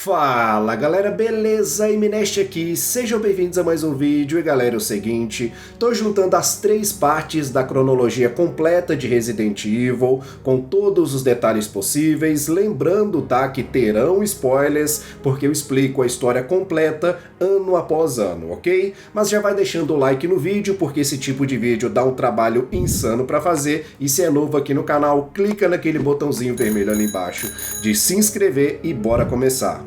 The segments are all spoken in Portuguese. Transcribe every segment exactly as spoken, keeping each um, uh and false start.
Fala galera, beleza? Imineste aqui, sejam bem-vindos a mais um vídeo. E galera, é o seguinte, tô juntando as três partes da cronologia completa de Resident Evil, com todos os detalhes possíveis, lembrando, tá, que terão spoilers, porque eu explico a história completa ano após ano, ok? Mas já vai deixando o like no vídeo, porque esse tipo de vídeo dá um trabalho insano pra fazer, e se é novo aqui no canal, clica naquele botãozinho vermelho ali embaixo de se inscrever e bora começar.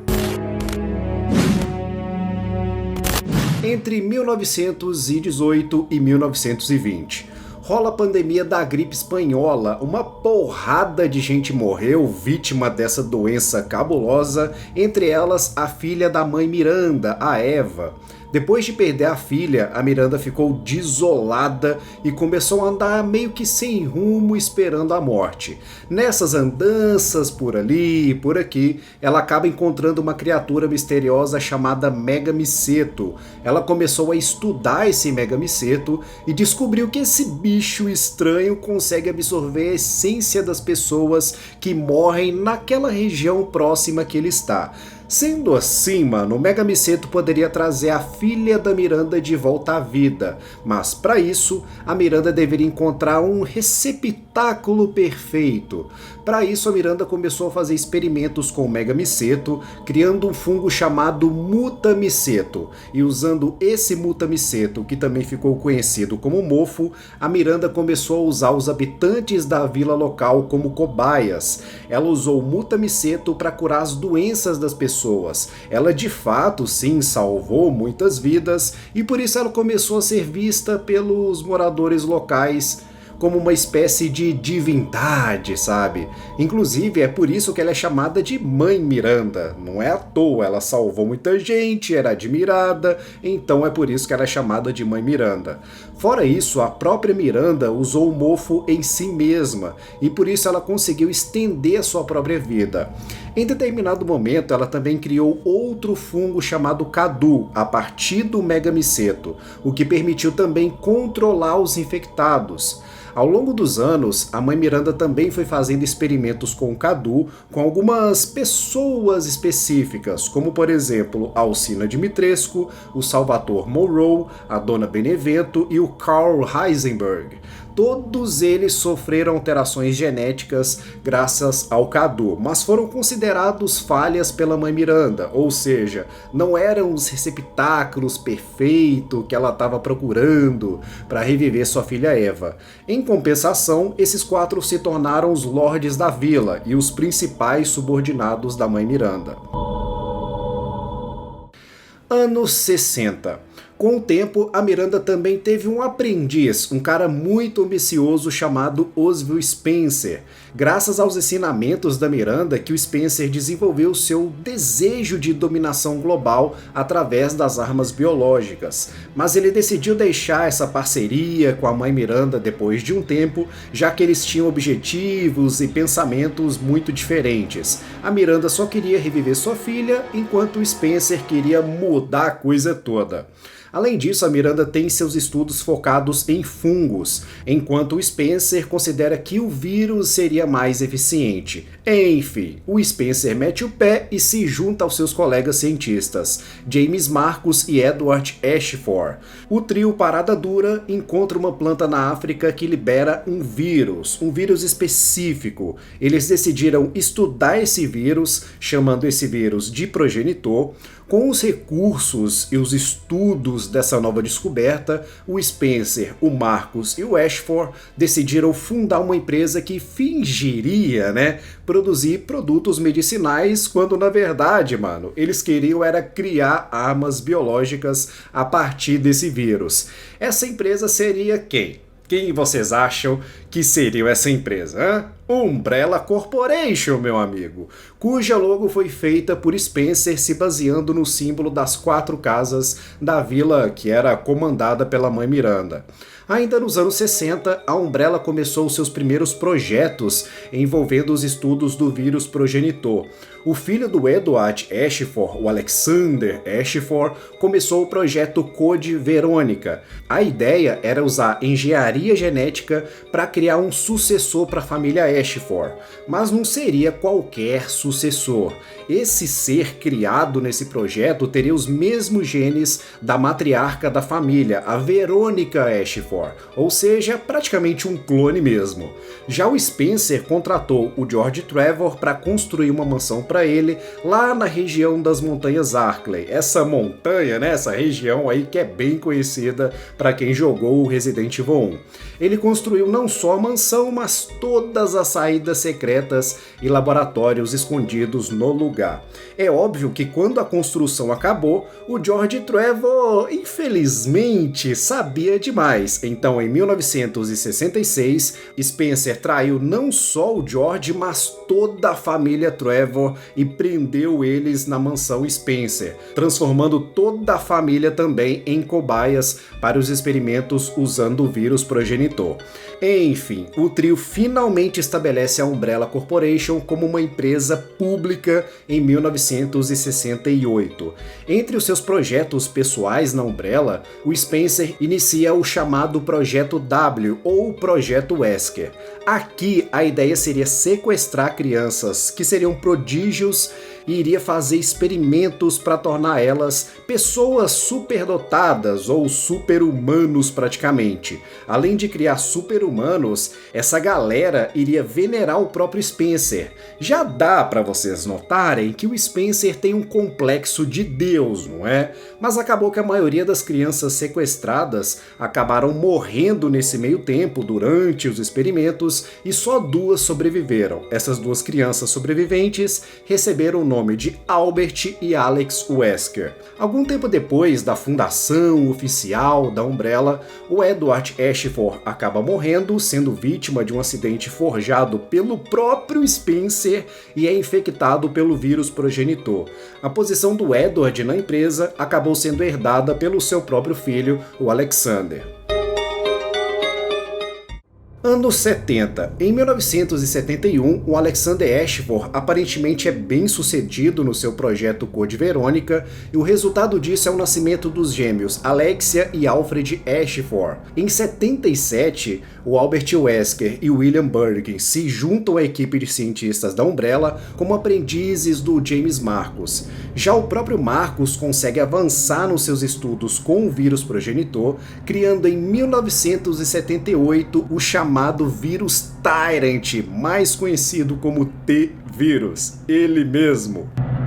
Entre mil novecentos e dezoito e mil novecentos e vinte, rola a pandemia da gripe espanhola, uma porrada de gente morreu vítima dessa doença cabulosa, entre elas a filha da mãe Miranda, a Eva. Depois de perder a filha, a Miranda ficou desolada e começou a andar meio que sem rumo, esperando a morte. Nessas andanças por ali e por aqui, ela acaba encontrando uma criatura misteriosa chamada Megamiceto. Ela começou a estudar esse Megamiceto e descobriu que esse bicho estranho consegue absorver a essência das pessoas que morrem naquela região próxima que ele está. Sendo assim, mano, o Megamiceto poderia trazer a filha da Miranda de volta à vida, mas para isso, a Miranda deveria encontrar um receptáculo perfeito. Para isso, a Miranda começou a fazer experimentos com o Megamiceto, criando um fungo chamado Mutamiceto, e usando esse Mutamiceto, que também ficou conhecido como mofo, a Miranda começou a usar os habitantes da vila local como cobaias. Ela usou o Mutamiceto para curar as doenças das pessoas. Pessoas. Ela de fato sim salvou muitas vidas e por isso ela começou a ser vista pelos moradores locais como uma espécie de divindade, sabe? Inclusive é por isso que ela é chamada de Mãe Miranda. Não é à toa, ela salvou muita gente, era admirada, então é por isso que ela é chamada de Mãe Miranda. Fora isso, a própria Miranda usou o mofo em si mesma e por isso ela conseguiu estender a sua própria vida. Em determinado momento, ela também criou outro fungo chamado Cadu, a partir do Megamiceto, o que permitiu também controlar os infectados. Ao longo dos anos, a Mãe Miranda também foi fazendo experimentos com o Cadu com algumas pessoas específicas, como por exemplo a Alcina Dimitrescu, o Salvatore Monroe, a Dona Benevento e o Carl Heisenberg. Todos eles sofreram alterações genéticas graças ao Cadu, mas foram considerados falhas pela Mãe Miranda, ou seja, não eram os receptáculos perfeitos que ela estava procurando para reviver sua filha Eva. Em compensação, esses quatro se tornaram os lordes da vila e os principais subordinados da Mãe Miranda. Anos sessenta. Com o tempo, a Miranda também teve um aprendiz, um cara muito ambicioso chamado Oswald Spencer. Graças aos ensinamentos da Miranda que o Spencer desenvolveu seu desejo de dominação global através das armas biológicas. Mas ele decidiu deixar essa parceria com a Mãe Miranda depois de um tempo, já que eles tinham objetivos e pensamentos muito diferentes. A Miranda só queria reviver sua filha, enquanto o Spencer queria mudar a coisa toda. Além disso, a Miranda tem seus estudos focados em fungos, enquanto o Spencer considera que o vírus seria mais eficiente. Enfim, o Spencer mete o pé e se junta aos seus colegas cientistas, James Marcus e Edward Ashford. O trio Parada Dura encontra uma planta na África que libera um vírus, um vírus específico. Eles decidiram estudar esse vírus, chamando esse vírus de progenitor. Com os recursos e os estudos dessa nova descoberta, o Spencer, o Marcus e o Ashford decidiram fundar uma empresa que fingiria, né, produzir produtos medicinais, quando na verdade, mano, eles queriam era criar armas biológicas a partir desse vírus. Essa empresa seria quem? Quem vocês acham que seria essa empresa? Hein? Umbrella Corporation, meu amigo, cuja logo foi feita por Spencer se baseando no símbolo das quatro casas da vila que era comandada pela Mãe Miranda. Ainda nos anos sessenta, a Umbrella começou seus primeiros projetos envolvendo os estudos do vírus progenitor. O filho do Edward Ashford, o Alexander Ashford, começou o projeto Code Verônica. A ideia era usar engenharia genética para criar criar um sucessor para a família Ashford, mas não seria qualquer sucessor. Esse ser criado nesse projeto teria os mesmos genes da matriarca da família, a Veronica Ashford, ou seja, praticamente um clone mesmo. Já o Spencer contratou o George Trevor para construir uma mansão para ele lá na região das Montanhas Arklay. Essa montanha, né, essa região aí que é bem conhecida para quem jogou o Resident Evil um. Ele construiu não só a mansão, mas todas as saídas secretas e laboratórios escondidos no lugar. É óbvio que quando a construção acabou, o George Trevor, infelizmente, sabia demais. Então, em mil novecentos e sessenta e seis, Spencer traiu não só o George, mas toda a família Trevor e prendeu eles na mansão Spencer, transformando toda a família também em cobaias para os experimentos usando o vírus progenitor. Enfim, o trio finalmente estabelece a Umbrella Corporation como uma empresa pública em mil novecentos e sessenta e oito. Entre os seus projetos pessoais na Umbrella, o Spencer inicia o chamado Projeto W, ou Projeto Wesker. Aqui a ideia seria sequestrar crianças que seriam prodígios e iria fazer experimentos para tornar elas pessoas superdotadas ou super-humanos praticamente. Além de criar super-humanos, essa galera iria venerar o próprio Spencer. Já dá para vocês notarem que o Spencer tem um complexo de Deus, não é? Mas acabou que a maioria das crianças sequestradas acabaram morrendo nesse meio tempo durante os experimentos e só duas sobreviveram. Essas duas crianças sobreviventes receberam o nome de Albert e Alex Wesker. Algum tempo depois da fundação oficial da Umbrella, o Edward Ashford acaba morrendo, sendo vítima de um acidente forjado pelo próprio Spencer e é infectado pelo vírus progenitor. A posição do Edward na empresa acabou sendo herdada pelo seu próprio filho, o Alexander. Anos setenta. Em mil novecentos e setenta e um, o Alexander Ashford aparentemente é bem sucedido no seu projeto Code Verônica e o resultado disso é o nascimento dos gêmeos Alexia e Alfred Ashford. Em setenta e sete, o Albert Wesker e o William Birkin se juntam à equipe de cientistas da Umbrella como aprendizes do James Marcus. Já o próprio Marcus consegue avançar nos seus estudos com o vírus progenitor, criando em mil novecentos e setenta e oito o chamado chamado vírus Tyrant, mais conhecido como T-Vírus, ele mesmo.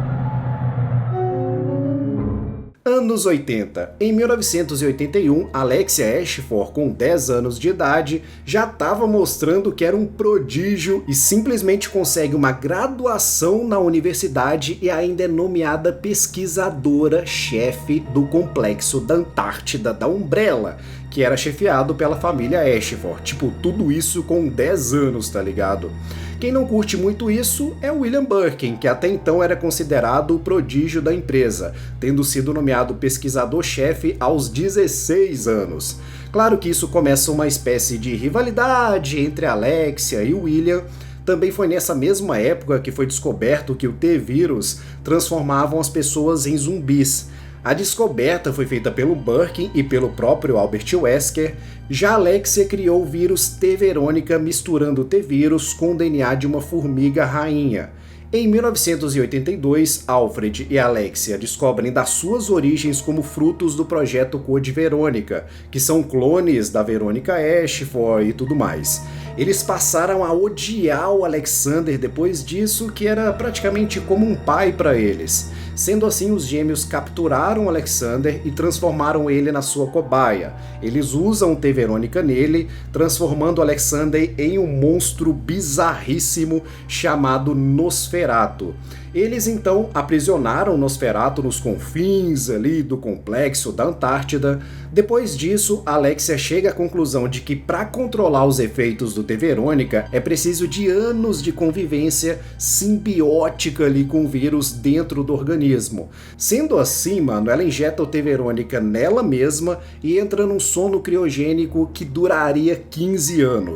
Anos oitenta. Em mil novecentos e oitenta e um, Alexia Ashford, com dez anos de idade, já estava mostrando que era um prodígio e simplesmente consegue uma graduação na universidade e ainda é nomeada pesquisadora-chefe do complexo da Antártida da Umbrella, que era chefiado pela família Ashford. Tipo, tudo isso com dez anos, tá ligado? Quem não curte muito isso é o William Birkin, que até então era considerado o prodígio da empresa, tendo sido nomeado pesquisador-chefe aos dezesseis anos. Claro que isso começa uma espécie de rivalidade entre Alexia e William. Também foi nessa mesma época que foi descoberto que o T-Vírus transformavam as pessoas em zumbis. A descoberta foi feita pelo Birkin e pelo próprio Albert Wesker. Já Alexia criou o vírus T-Verônica misturando o T-Vírus com o D N A de uma formiga rainha. Em mil novecentos e oitenta e dois, Alfred e Alexia descobrem das suas origens como frutos do projeto Code Verônica, que são clones da Veronica Ashford e tudo mais. Eles passaram a odiar o Alexander depois disso, que era praticamente como um pai para eles. Sendo assim, os gêmeos capturaram Alexander e transformaram ele na sua cobaia. Eles usam T-Verônica nele, transformando Alexander em um monstro bizarríssimo chamado Nosferatu. Eles então aprisionaram Nosferatu nos confins ali do complexo da Antártida. Depois disso, Alexia chega à conclusão de que para controlar os efeitos do T-Verônica é preciso de anos de convivência simbiótica ali com o vírus dentro do organismo. Sendo assim, mano, ela injeta o T-Verônica nela mesma e entra num sono criogênico que duraria quinze anos.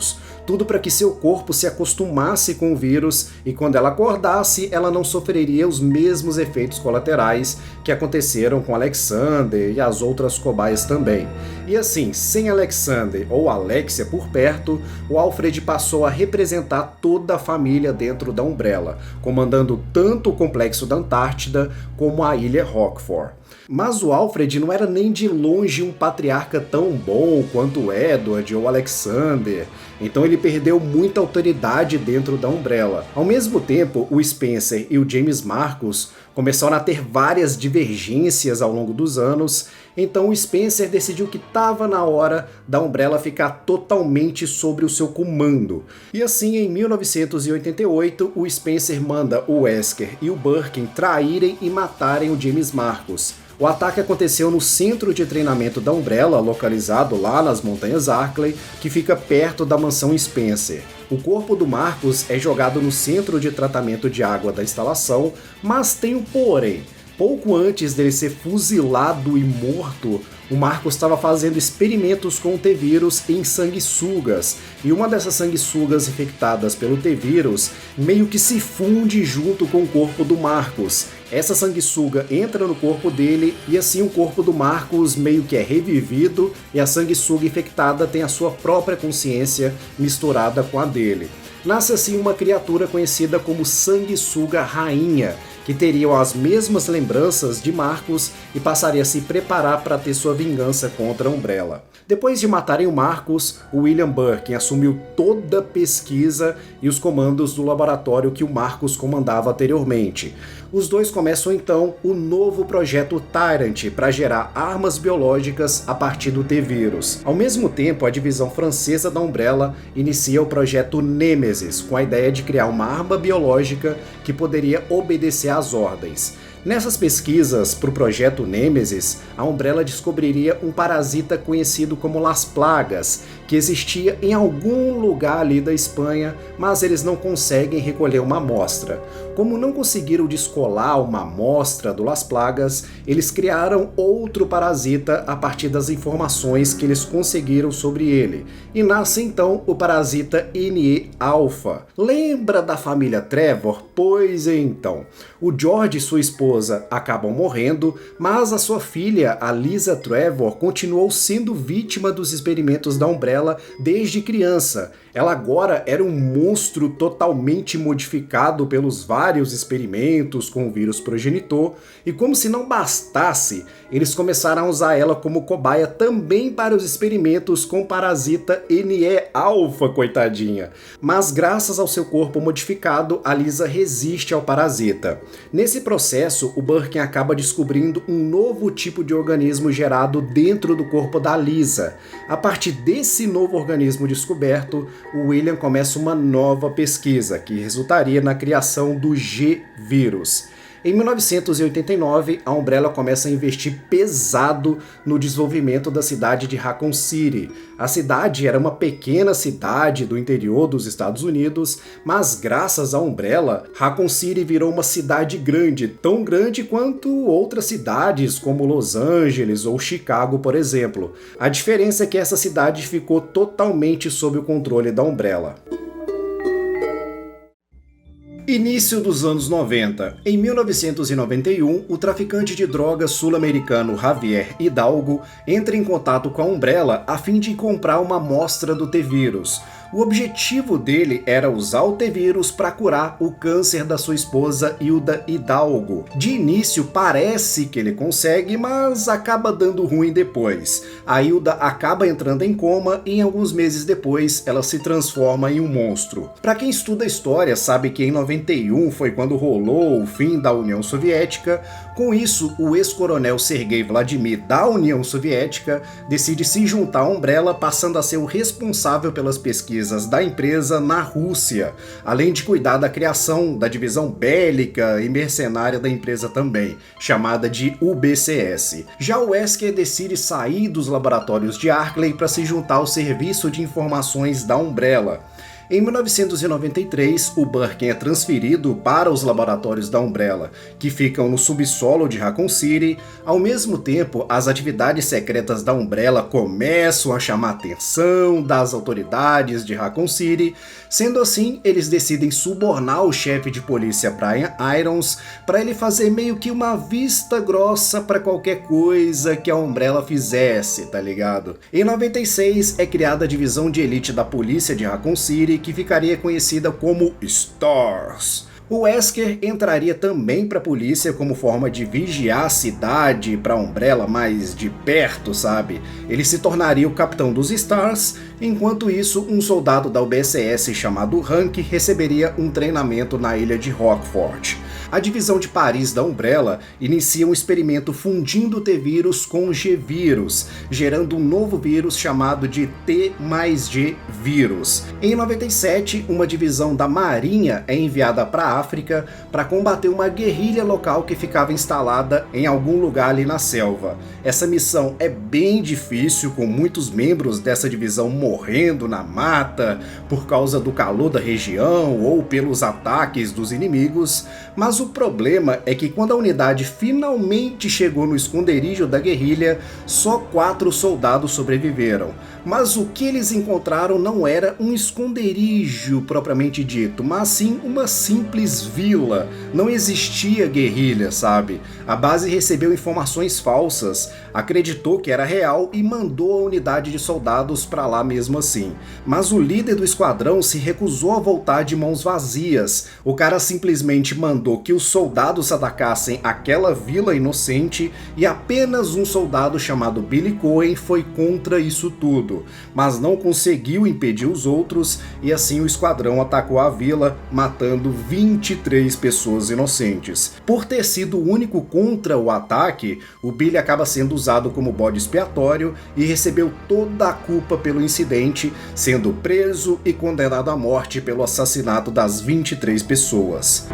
tudo para que seu corpo se acostumasse com o vírus e quando ela acordasse, ela não sofreria os mesmos efeitos colaterais que aconteceram com Alexander e as outras cobaias também. E assim, sem Alexander ou Alexia por perto, o Alfred passou a representar toda a família dentro da Umbrella, comandando tanto o complexo da Antártida como a ilha Rockford. Mas o Alfred não era nem de longe um patriarca tão bom quanto o Edward ou Alexander, então ele perdeu muita autoridade dentro da Umbrella. Ao mesmo tempo, o Spencer e o James Marcus começaram a ter várias divergências ao longo dos anos, então o Spencer decidiu que estava na hora da Umbrella ficar totalmente sobre o seu comando. E assim, em mil novecentos e oitenta e oito, o Spencer manda o Wesker e o Birkin traírem e matarem o James Marcus. O ataque aconteceu no centro de treinamento da Umbrella, localizado lá nas Montanhas Arklay, que fica perto da mansão Spencer. O corpo do Marcus é jogado no centro de tratamento de água da instalação, mas tem um porém. Pouco antes dele ser fuzilado e morto, o Marcus estava fazendo experimentos com o T-Vírus em sanguessugas, e uma dessas sanguessugas infectadas pelo T-Vírus meio que se funde junto com o corpo do Marcus. Essa sanguessuga entra no corpo dele e assim o corpo do Marcus meio que é revivido e a sanguessuga infectada tem a sua própria consciência misturada com a dele. Nasce assim uma criatura conhecida como Sanguessuga Rainha, que teriam as mesmas lembranças de Marcus e passaria a se preparar para ter sua vingança contra a Umbrella. Depois de matarem o Marcus, o William Birkin assumiu toda a pesquisa e os comandos do laboratório que o Marcus comandava anteriormente. Os dois começam então o novo projeto Tyrant para gerar armas biológicas a partir do T-Vírus. Ao mesmo tempo, a divisão francesa da Umbrella inicia o projeto Nemesis, com a ideia de criar uma arma biológica que poderia obedecer às ordens. Nessas pesquisas para o projeto Nemesis, a Umbrella descobriria um parasita conhecido como Las Plagas, que existia em algum lugar ali da Espanha, mas eles não conseguem recolher uma amostra. Como não conseguiram descolar uma amostra do Las Plagas, eles criaram outro parasita a partir das informações que eles conseguiram sobre ele. E nasce então o parasita N E-alfa. Lembra da família Trevor? Pois então, o George e sua esposa acabam morrendo, mas a sua filha, a Lisa Trevor, continuou sendo vítima dos experimentos da Umbrella desde criança. Ela agora era um monstro totalmente modificado pelos vários experimentos com o vírus progenitor, e como se não bastasse, eles começaram a usar ela como cobaia também para os experimentos com o parasita N E-alfa, coitadinha. Mas graças ao seu corpo modificado, a Lisa resiste ao parasita. Nesse processo, o Birkin acaba descobrindo um novo tipo de organismo gerado dentro do corpo da Lisa. A partir desse novo organismo descoberto, o William começa uma nova pesquisa, que resultaria na criação do G-Vírus. Em mil novecentos e oitenta e nove, a Umbrella começa a investir pesado no desenvolvimento da cidade de Raccoon City. A cidade era uma pequena cidade do interior dos Estados Unidos, mas graças à Umbrella, Raccoon City virou uma cidade grande, tão grande quanto outras cidades como Los Angeles ou Chicago, por exemplo. A diferença é que essa cidade ficou totalmente sob o controle da Umbrella. Início dos anos noventa. Em mil novecentos e noventa e um, o traficante de drogas sul-americano Javier Hidalgo entra em contato com a Umbrella a fim de comprar uma amostra do T-Vírus. O objetivo dele era usar o T-Vírus para curar o câncer da sua esposa Hilda Hidalgo. De início parece que ele consegue, mas acaba dando ruim depois. A Hilda acaba entrando em coma e alguns meses depois ela se transforma em um monstro. Para quem estuda história sabe que em noventa e um foi quando rolou o fim da União Soviética. Com isso, o ex-coronel Sergei Vladimir da União Soviética decide se juntar à Umbrella, passando a ser o responsável pelas pesquisas da empresa na Rússia, além de cuidar da criação da divisão bélica e mercenária da empresa também, chamada de U B C S. Já o Wesker decide sair dos laboratórios de Arklay para se juntar ao serviço de informações da Umbrella. Em mil novecentos e noventa e três, o Birkin é transferido para os laboratórios da Umbrella, que ficam no subsolo de Raccoon City. Ao mesmo tempo, as atividades secretas da Umbrella começam a chamar a atenção das autoridades de Raccoon City. Sendo assim, eles decidem subornar o chefe de polícia Brian Irons para ele fazer meio que uma vista grossa para qualquer coisa que a Umbrella fizesse, tá ligado? Em noventa e seis, é criada a divisão de elite da polícia de Raccoon City, que ficaria conhecida como Stars. O Wesker entraria também para a polícia como forma de vigiar a cidade para a Umbrella mais de perto, sabe? Ele se tornaria o capitão dos Stars. Enquanto isso, um soldado da U B S S chamado Hank receberia um treinamento na ilha de Rockford. A divisão de Paris da Umbrella inicia um experimento fundindo o T-vírus com o G-vírus, gerando um novo vírus chamado de T mais G vírus. Em noventa e sete, uma divisão da Marinha é enviada para a África para combater uma guerrilha local que ficava instalada em algum lugar ali na selva. Essa missão é bem difícil, com muitos membros dessa divisão morrendo na mata por causa do calor da região ou pelos ataques dos inimigos, mas o problema é que quando a unidade finalmente chegou no esconderijo da guerrilha, só quatro soldados sobreviveram. Mas o que eles encontraram não era um esconderijo propriamente dito, mas sim uma simples vila. Não existia guerrilha, sabe? A base recebeu informações falsas, acreditou que era real e mandou a unidade de soldados para lá mesmo assim. Mas o líder do esquadrão se recusou a voltar de mãos vazias. O cara simplesmente mandou que os soldados atacassem aquela vila inocente e apenas um soldado chamado Billy Cohen foi contra isso tudo, mas não conseguiu impedir os outros e assim o esquadrão atacou a vila, matando vinte e três pessoas inocentes. Por ter sido o único contra o ataque, o Billy acaba sendo usado como bode expiatório e recebeu toda a culpa pelo incidente, sendo preso e condenado à morte pelo assassinato das vinte e três pessoas.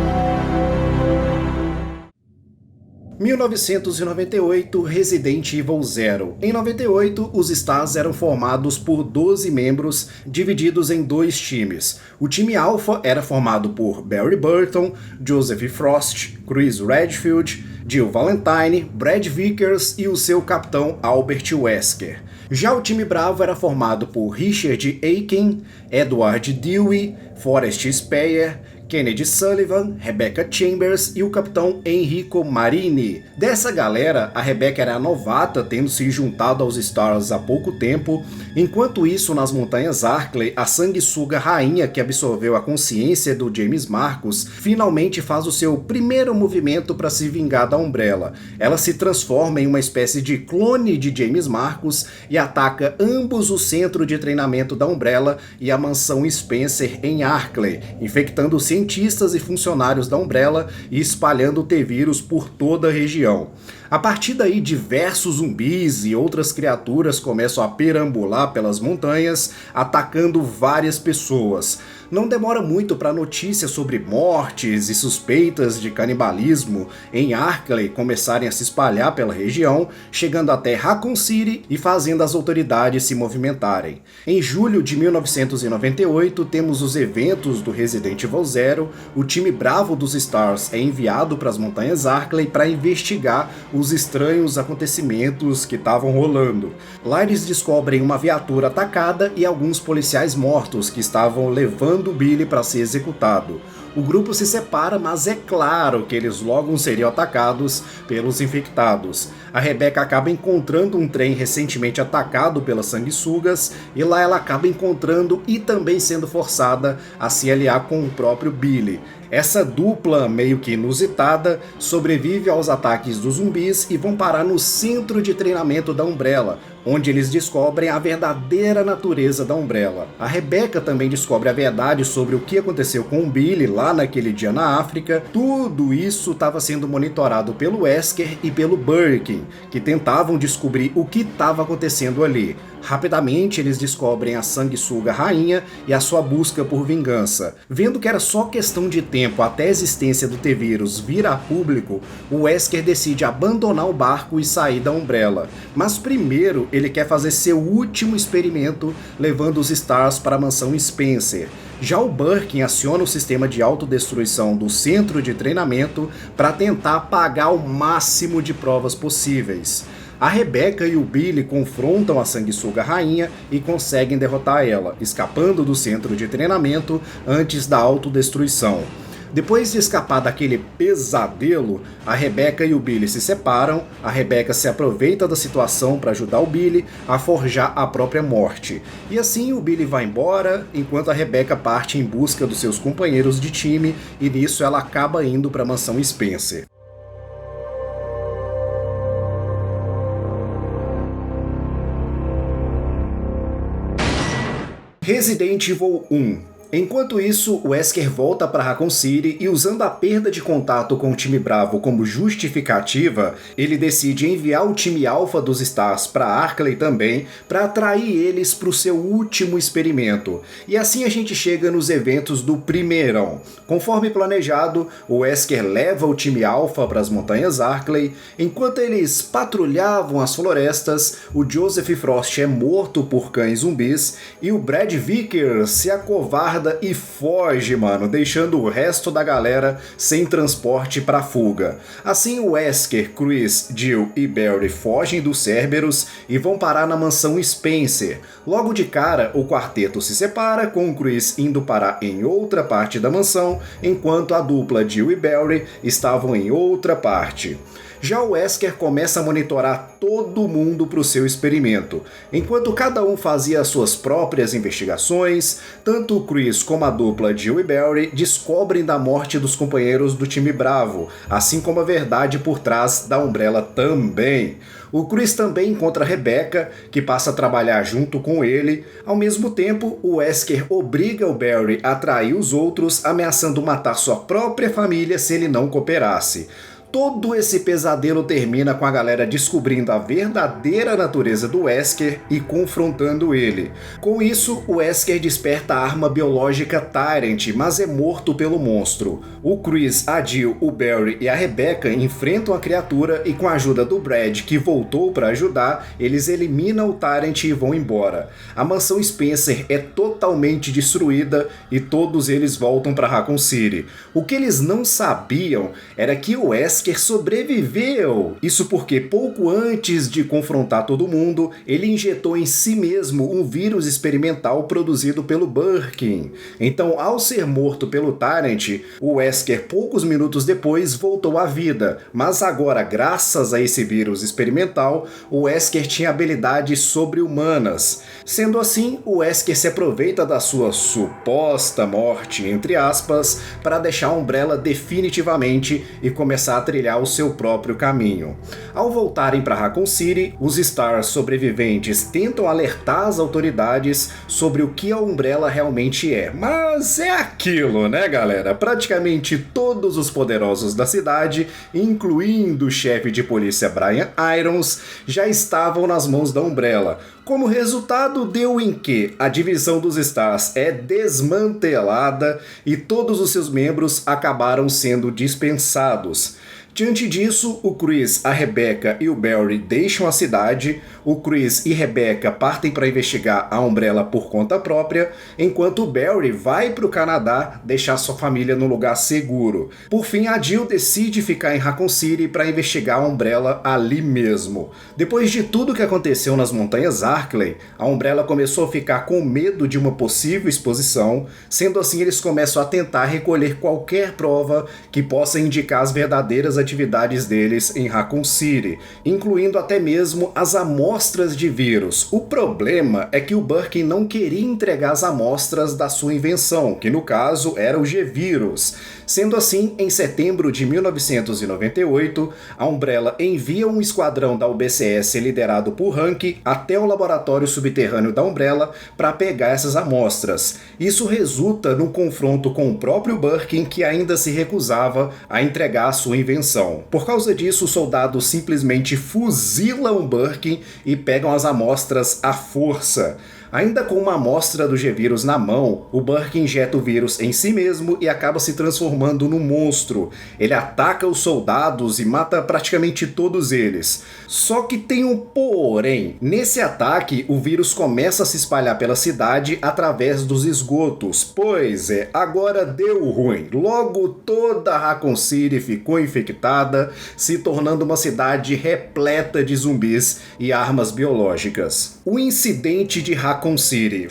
mil novecentos e noventa e oito, Resident Evil Zero. Em noventa e oito, os Stars eram formados por doze membros, divididos em dois times. O time Alpha era formado por Barry Burton, Joseph Frost, Chris Redfield, Jill Valentine, Brad Vickers e o seu capitão Albert Wesker. Já o time Bravo era formado por Richard Aiken, Edward Dewey, Forrest Speyer, Kennedy Sullivan, Rebecca Chambers e o capitão Enrico Marini. Dessa galera, a Rebecca era a novata, tendo se juntado aos Stars há pouco tempo. Enquanto isso, nas montanhas Arklay, a sanguessuga rainha que absorveu a consciência do James Marcus finalmente faz o seu primeiro movimento para se vingar da Umbrella. Ela se transforma em uma espécie de clone de James Marcus e ataca ambos o centro de treinamento da Umbrella e a mansão Spencer em Arklay, infectando cientistas e funcionários da Umbrella e espalhando o T-vírus por toda a região. A partir daí, diversos zumbis e outras criaturas começam a perambular pelas montanhas, atacando várias pessoas. Não demora muito para notícias sobre mortes e suspeitas de canibalismo em Arklay começarem a se espalhar pela região, chegando até Raccoon City e fazendo as autoridades se movimentarem. Em julho de mil novecentos e noventa e oito, temos os eventos do Resident Evil Zero. O time Bravo dos Stars é enviado para as montanhas Arklay para investigar os estranhos acontecimentos que estavam rolando. Lá eles descobrem uma viatura atacada e alguns policiais mortos que estavam levando do Billy para ser executado. O grupo se separa, mas é claro que eles logo seriam atacados pelos infectados. A Rebecca acaba encontrando um trem recentemente atacado pelas sanguessugas e lá ela acaba encontrando e também sendo forçada a se aliar com o próprio Billy. Essa dupla, meio que inusitada, sobrevive aos ataques dos zumbis e vão parar no centro de treinamento da Umbrella, onde eles descobrem a verdadeira natureza da Umbrella. A Rebecca também descobre a verdade sobre o que aconteceu com o Billy lá lá naquele dia na África, tudo isso estava sendo monitorado pelo Wesker e pelo Birkin, que tentavam descobrir o que estava acontecendo ali. Rapidamente eles descobrem a sanguessuga rainha e a sua busca por vingança. Vendo que era só questão de tempo até a existência do T-Vírus vir a público, o Wesker decide abandonar o barco e sair da Umbrella. Mas primeiro ele quer fazer seu último experimento, levando os Stars para a mansão Spencer. Já o Birkin aciona o sistema de autodestruição do centro de treinamento para tentar apagar o máximo de provas possíveis. A Rebecca e o Billy confrontam a sanguessuga rainha e conseguem derrotar ela, escapando do centro de treinamento antes da autodestruição. Depois de escapar daquele pesadelo, a Rebecca e o Billy se separam. A Rebecca se aproveita da situação para ajudar o Billy a forjar a própria morte. E assim o Billy vai embora, enquanto a Rebecca parte em busca dos seus companheiros de time, e nisso ela acaba indo para a mansão Spencer. Resident Evil um. Enquanto isso, o Wesker volta para Raccoon City e, usando a perda de contato com o time Bravo como justificativa, ele decide enviar o time Alpha dos Stars para Arklay também, para atrair eles para o seu último experimento. E assim a gente chega nos eventos do primeirão. Conforme planejado, o Wesker leva o time Alpha para as montanhas Arklay. Enquanto eles patrulhavam as florestas, o Joseph Frost é morto por cães zumbis e o Brad Vickers se acovarda e foge, mano, deixando o resto da galera sem transporte para fuga. Assim, o Wesker, Chris, Jill e Barry fogem do Cerberus e vão parar na mansão Spencer. Logo de cara, o quarteto se separa, com o Chris indo parar em outra parte da mansão, enquanto a dupla Jill e Barry estavam em outra parte. Já o Wesker começa a monitorar todo mundo para o seu experimento. Enquanto cada um fazia as suas próprias investigações, tanto o Chris como a dupla Jill e Barry descobrem da morte dos companheiros do time Bravo, assim como a verdade por trás da Umbrella também. O Chris também encontra a Rebecca, que passa a trabalhar junto com ele. Ao mesmo tempo, o Wesker obriga o Barry a trair os outros, ameaçando matar sua própria família se ele não cooperasse. Todo esse pesadelo termina com a galera descobrindo a verdadeira natureza do Wesker e confrontando ele. Com isso, o Wesker desperta a arma biológica Tyrant, mas é morto pelo monstro. O Chris, a Jill, o Barry e a Rebecca enfrentam a criatura e, com a ajuda do Brad, que voltou para ajudar, eles eliminam o Tyrant e vão embora. A mansão Spencer é totalmente destruída e todos eles voltam para Raccoon City. O que eles não sabiam era que o Wesker Wesker sobreviveu. Isso porque pouco antes de confrontar todo mundo, ele injetou em si mesmo um vírus experimental produzido pelo Birkin. Então, ao ser morto pelo Tyrant, o Wesker poucos minutos depois voltou à vida, mas agora, graças a esse vírus experimental, o Wesker tinha habilidades sobre-humanas. Sendo assim, o Wesker se aproveita da sua suposta morte, entre aspas, para deixar a Umbrella definitivamente e começar a trilhar o seu próprio caminho. Ao voltarem para Raccoon City, os Stars sobreviventes tentam alertar as autoridades sobre o que a Umbrella realmente é. Mas é aquilo, né, galera? Praticamente todos os poderosos da cidade, incluindo o chefe de polícia Brian Irons, já estavam nas mãos da Umbrella. Como resultado, deu em que a divisão dos Stars é desmantelada e todos os seus membros acabaram sendo dispensados. Diante disso, o Chris, a Rebecca e o Barry deixam a cidade. O Chris e Rebecca partem para investigar a Umbrella por conta própria, enquanto o Barry vai para o Canadá deixar sua família no lugar seguro. Por fim, a Jill decide ficar em Raccoon City para investigar a Umbrella ali mesmo. Depois de tudo que aconteceu nas montanhas Arklay, a Umbrella começou a ficar com medo de uma possível exposição. Sendo assim, eles começam a tentar recolher qualquer prova que possa indicar as verdadeiras atividades deles em Raccoon City, incluindo até mesmo as amostras de vírus. O problema é que o Birkin não queria entregar as amostras da sua invenção, que no caso era o G-Vírus. Sendo assim, em setembro de mil novecentos e noventa e oito, a Umbrella envia um esquadrão da U B C S liderado por Hank até o laboratório subterrâneo da Umbrella para pegar essas amostras. Isso resulta num confronto com o próprio Birkin, que ainda se recusava a entregar a sua invenção. Por causa disso, os soldados simplesmente fuzilam Birkin e pegam as amostras à força. Ainda com uma amostra do G-Vírus na mão, o Birkin injeta o vírus em si mesmo e acaba se transformando num monstro. Ele ataca os soldados e mata praticamente todos eles. Só que tem um porém. Nesse ataque, o vírus começa a se espalhar pela cidade através dos esgotos. Pois é, agora deu ruim. Logo toda Raccoon City ficou infectada, se tornando uma cidade repleta de zumbis e armas biológicas. O incidente de Raccoon City.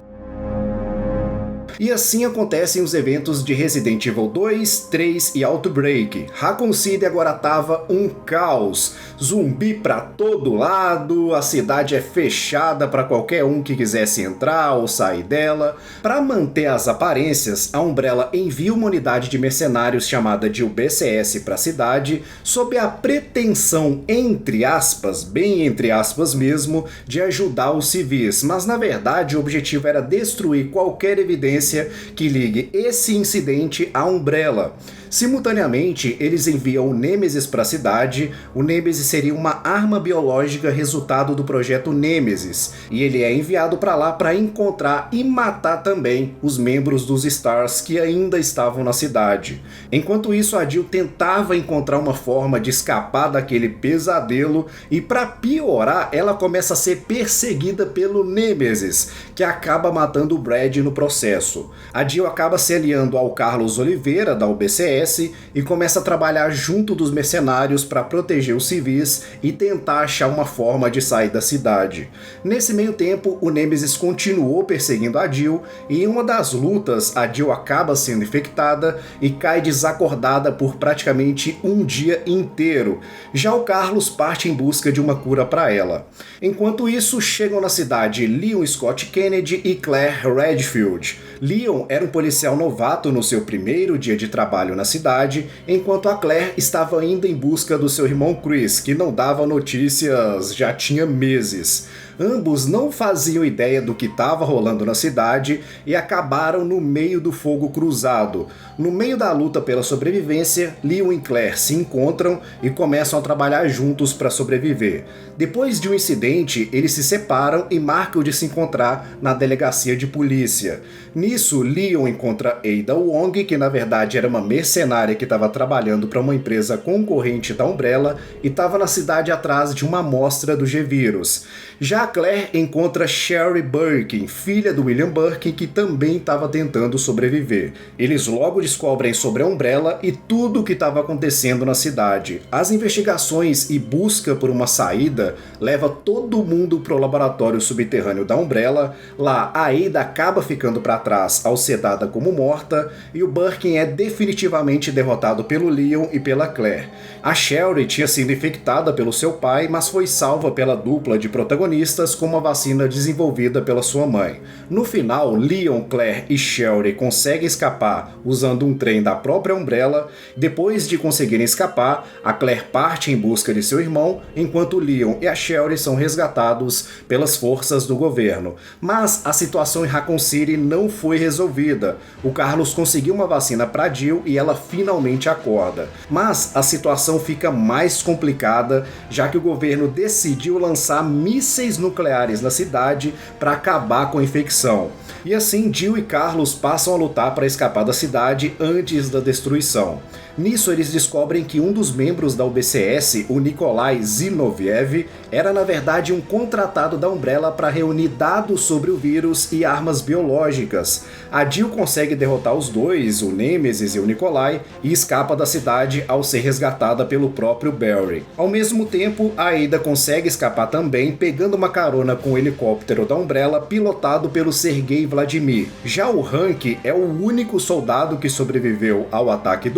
E assim acontecem os eventos de Resident Evil dois, três e Outbreak. Raccoon City agora tava um caos. Zumbi pra todo lado, a cidade é fechada para qualquer um que quisesse entrar ou sair dela. Para manter as aparências, a Umbrella envia uma unidade de mercenários chamada de U B C S para a cidade, sob a pretensão, entre aspas, bem entre aspas mesmo, de ajudar os civis. Mas na verdade o objetivo era destruir qualquer evidência que ligue esse incidente à Umbrella. Simultaneamente, eles enviam o Nemesis para a cidade. O Nemesis seria uma arma biológica resultado do projeto Nemesis, e ele é enviado para lá para encontrar e matar também os membros dos Stars que ainda estavam na cidade. Enquanto isso, a Jill tentava encontrar uma forma de escapar daquele pesadelo e, para piorar, ela começa a ser perseguida pelo Nemesis, que acaba matando o Brad no processo. A Jill acaba se aliando ao Carlos Oliveira, da U B C S, e começa a trabalhar junto dos mercenários para proteger os civis e tentar achar uma forma de sair da cidade. Nesse meio tempo, o Nemesis continuou perseguindo a Jill, e em uma das lutas, a Jill acaba sendo infectada e cai desacordada por praticamente um dia inteiro. Já o Carlos parte em busca de uma cura para ela. Enquanto isso, chegam na cidade Leon Scott Kennedy e Claire Redfield. Leon era um policial novato no seu primeiro dia de trabalho na cidade, enquanto a Claire estava ainda em busca do seu irmão Chris, que não dava notícias já tinha meses. Ambos não faziam ideia do que estava rolando na cidade e acabaram no meio do fogo cruzado. No meio da luta pela sobrevivência, Leon e Claire se encontram e começam a trabalhar juntos para sobreviver. Depois de um incidente, eles se separam e marcam de se encontrar na delegacia de polícia. Nisso, Leon encontra Ada Wong, que na verdade era uma mercenária que estava trabalhando para uma empresa concorrente da Umbrella e estava na cidade atrás de uma amostra do G-Vírus. Já Claire encontra Sherry Birkin, filha do William Birkin, que também estava tentando sobreviver. Eles logo descobrem sobre a Umbrella e tudo o que estava acontecendo na cidade. As investigações e busca por uma saída leva todo mundo para o laboratório subterrâneo da Umbrella. Lá, a Ada acaba ficando para trás ao ser dada como morta, e o Birkin é definitivamente derrotado pelo Leon e pela Claire. A Sherry tinha sido infectada pelo seu pai, mas foi salva pela dupla de protagonistas com uma vacina desenvolvida pela sua mãe. No final, Leon, Claire e Sherry conseguem escapar usando um trem da própria Umbrella. Depois de conseguirem escapar, a Claire parte em busca de seu irmão, enquanto Leon e a Sherry são resgatados pelas forças do governo. Mas a situação em Raccoon City não foi resolvida. O Carlos conseguiu uma vacina para Jill e ela finalmente acorda. Mas a situação fica mais complicada, já que o governo decidiu lançar mísseis nucleares na cidade para acabar com a infecção. E assim, Jill e Carlos passam a lutar para escapar da cidade antes da destruição. Nisso, eles descobrem que um dos membros da U B C S, o Nikolai Zinoviev, era na verdade um contratado da Umbrella para reunir dados sobre o vírus e armas biológicas. A Jill consegue derrotar os dois, o Nemesis e o Nikolai, e escapa da cidade ao ser resgatada pelo próprio Barry. Ao mesmo tempo, a Ada consegue escapar também, pegando uma carona com o helicóptero da Umbrella pilotado pelo Sergei Vladimir. Já o Hank é o único soldado que sobreviveu ao ataque do Birkin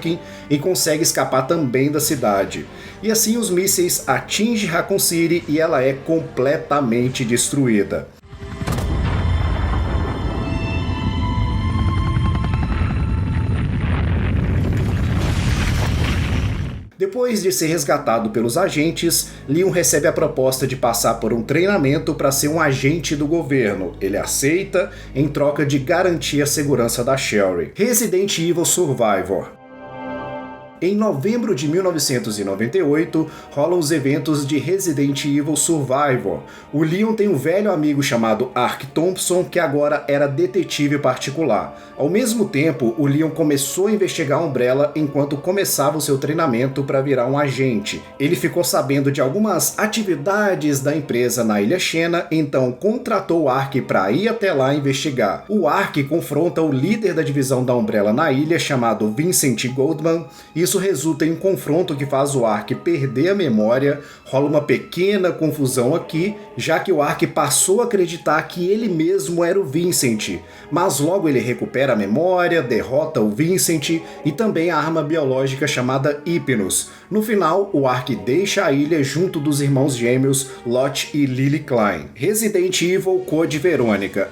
briefing e consegue escapar também da cidade. E assim os mísseis atingem Raccoon City e ela é completamente destruída. Depois de ser resgatado pelos agentes, Leon recebe a proposta de passar por um treinamento para ser um agente do governo. Ele aceita, em troca de garantir a segurança da Sherry. Resident Evil Survivor. Em novembro de mil novecentos e noventa e oito, rolam os eventos de Resident Evil Survivor. O Leon tem um velho amigo chamado Ark Thompson, que agora era detetive particular. Ao mesmo tempo, o Leon começou a investigar a Umbrella enquanto começava o seu treinamento para virar um agente. Ele ficou sabendo de algumas atividades da empresa na Ilha Xena, então contratou o Ark para ir até lá investigar. O Ark confronta o líder da divisão da Umbrella na ilha, chamado Vincent Goldman. Isso resulta em um confronto que faz o Ark perder a memória, rola uma pequena confusão aqui, já que o Ark passou a acreditar que ele mesmo era o Vincent, mas logo ele recupera a memória, derrota o Vincent e também a arma biológica chamada Hypnos. No final, o Ark deixa a ilha junto dos irmãos gêmeos Locke e Lily Klein. Resident Evil Code Verônica.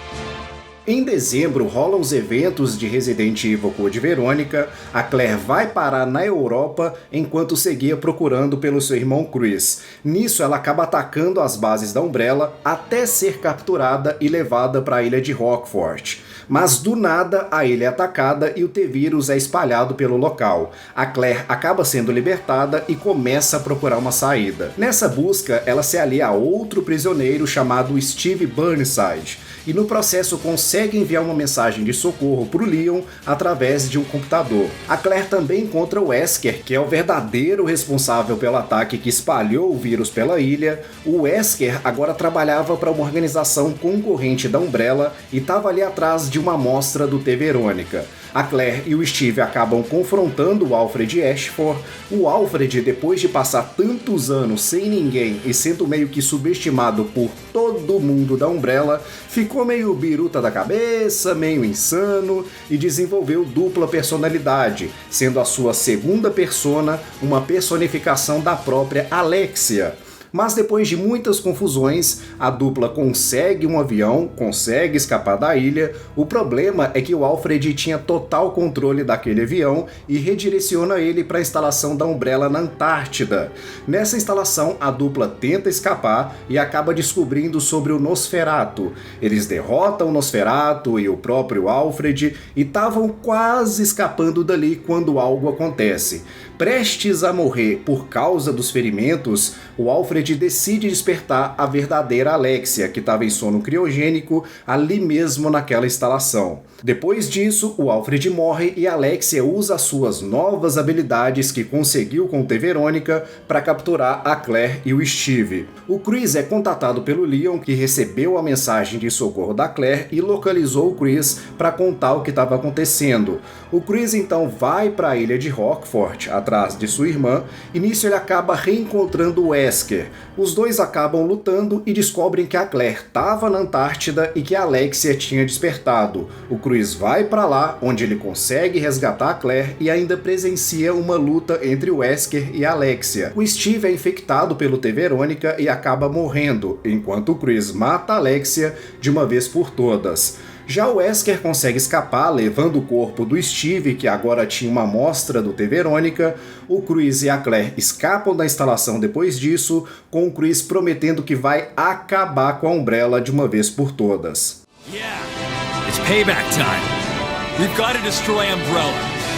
Em dezembro rolam os eventos de Resident Evil Code Verônica. A Claire vai parar na Europa enquanto seguia procurando pelo seu irmão Chris. Nisso ela acaba atacando as bases da Umbrella até ser capturada e levada para a ilha de Rockfort. Mas do nada a ilha é atacada e o T-Vírus é espalhado pelo local. A Claire acaba sendo libertada e começa a procurar uma saída. Nessa busca ela se alia a outro prisioneiro chamado Steve Burnside e no processo consegue enviar uma mensagem de socorro para o Leon através de um computador. A Claire também encontra o Wesker, que é o verdadeiro responsável pelo ataque que espalhou o vírus pela ilha. O Wesker agora trabalhava para uma organização concorrente da Umbrella e estava ali atrás de uma amostra do T Verônica. A Claire e o Steve acabam confrontando o Alfred Ashford. O Alfred, depois de passar tantos anos sem ninguém e sendo meio que subestimado por todo mundo da Umbrella, ficou meio biruta da cabeça, meio insano e desenvolveu dupla personalidade, sendo a sua segunda persona uma personificação da própria Alexia. Mas depois de muitas confusões, a dupla consegue um avião, consegue escapar da ilha. O problema é que o Alfred tinha total controle daquele avião e redireciona ele para a instalação da Umbrella na Antártida. Nessa instalação, a dupla tenta escapar e acaba descobrindo sobre o Nosferatu. Eles derrotam o Nosferatu e o próprio Alfred e estavam quase escapando dali quando algo acontece. Prestes a morrer por causa dos ferimentos, o Alfred decide despertar a verdadeira Alexia, que estava em sono criogênico ali mesmo naquela instalação. Depois disso, o Alfred morre e a Alexia usa suas novas habilidades que conseguiu com T Verônica para capturar a Claire e o Steve. O Chris é contatado pelo Leon, que recebeu a mensagem de socorro da Claire e localizou o Chris para contar o que estava acontecendo. O Chris então vai para a ilha de Rockfort, atrás de sua irmã, e nisso ele acaba reencontrando o Wesker. Os dois acabam lutando e descobrem que a Claire estava na Antártida e que a Alexia tinha despertado. O Chris vai para lá, onde ele consegue resgatar a Claire e ainda presencia uma luta entre o Wesker e a Alexia. O Steve é infectado pelo T Verônica e acaba morrendo, enquanto o Chris mata a Alexia de uma vez por todas. Já o Wesker consegue escapar, levando o corpo do Steve, que agora tinha uma amostra do T Verônica. O Chris e a Claire escapam da instalação depois disso, com o Chris prometendo que vai acabar com a Umbrella de uma vez por todas. Yeah, it's payback time. We've got to destroy Umbrella.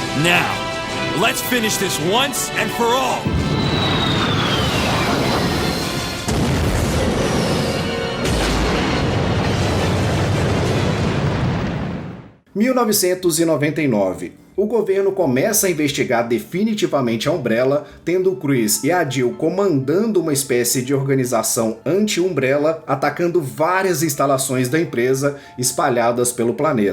Now, let's finish this once and for all. mil novecentos e noventa e nove. O governo começa a investigar definitivamente a Umbrella, tendo o Chris e a Jill comandando uma espécie de organização anti-Umbrella, atacando várias instalações da empresa espalhadas pelo planeta.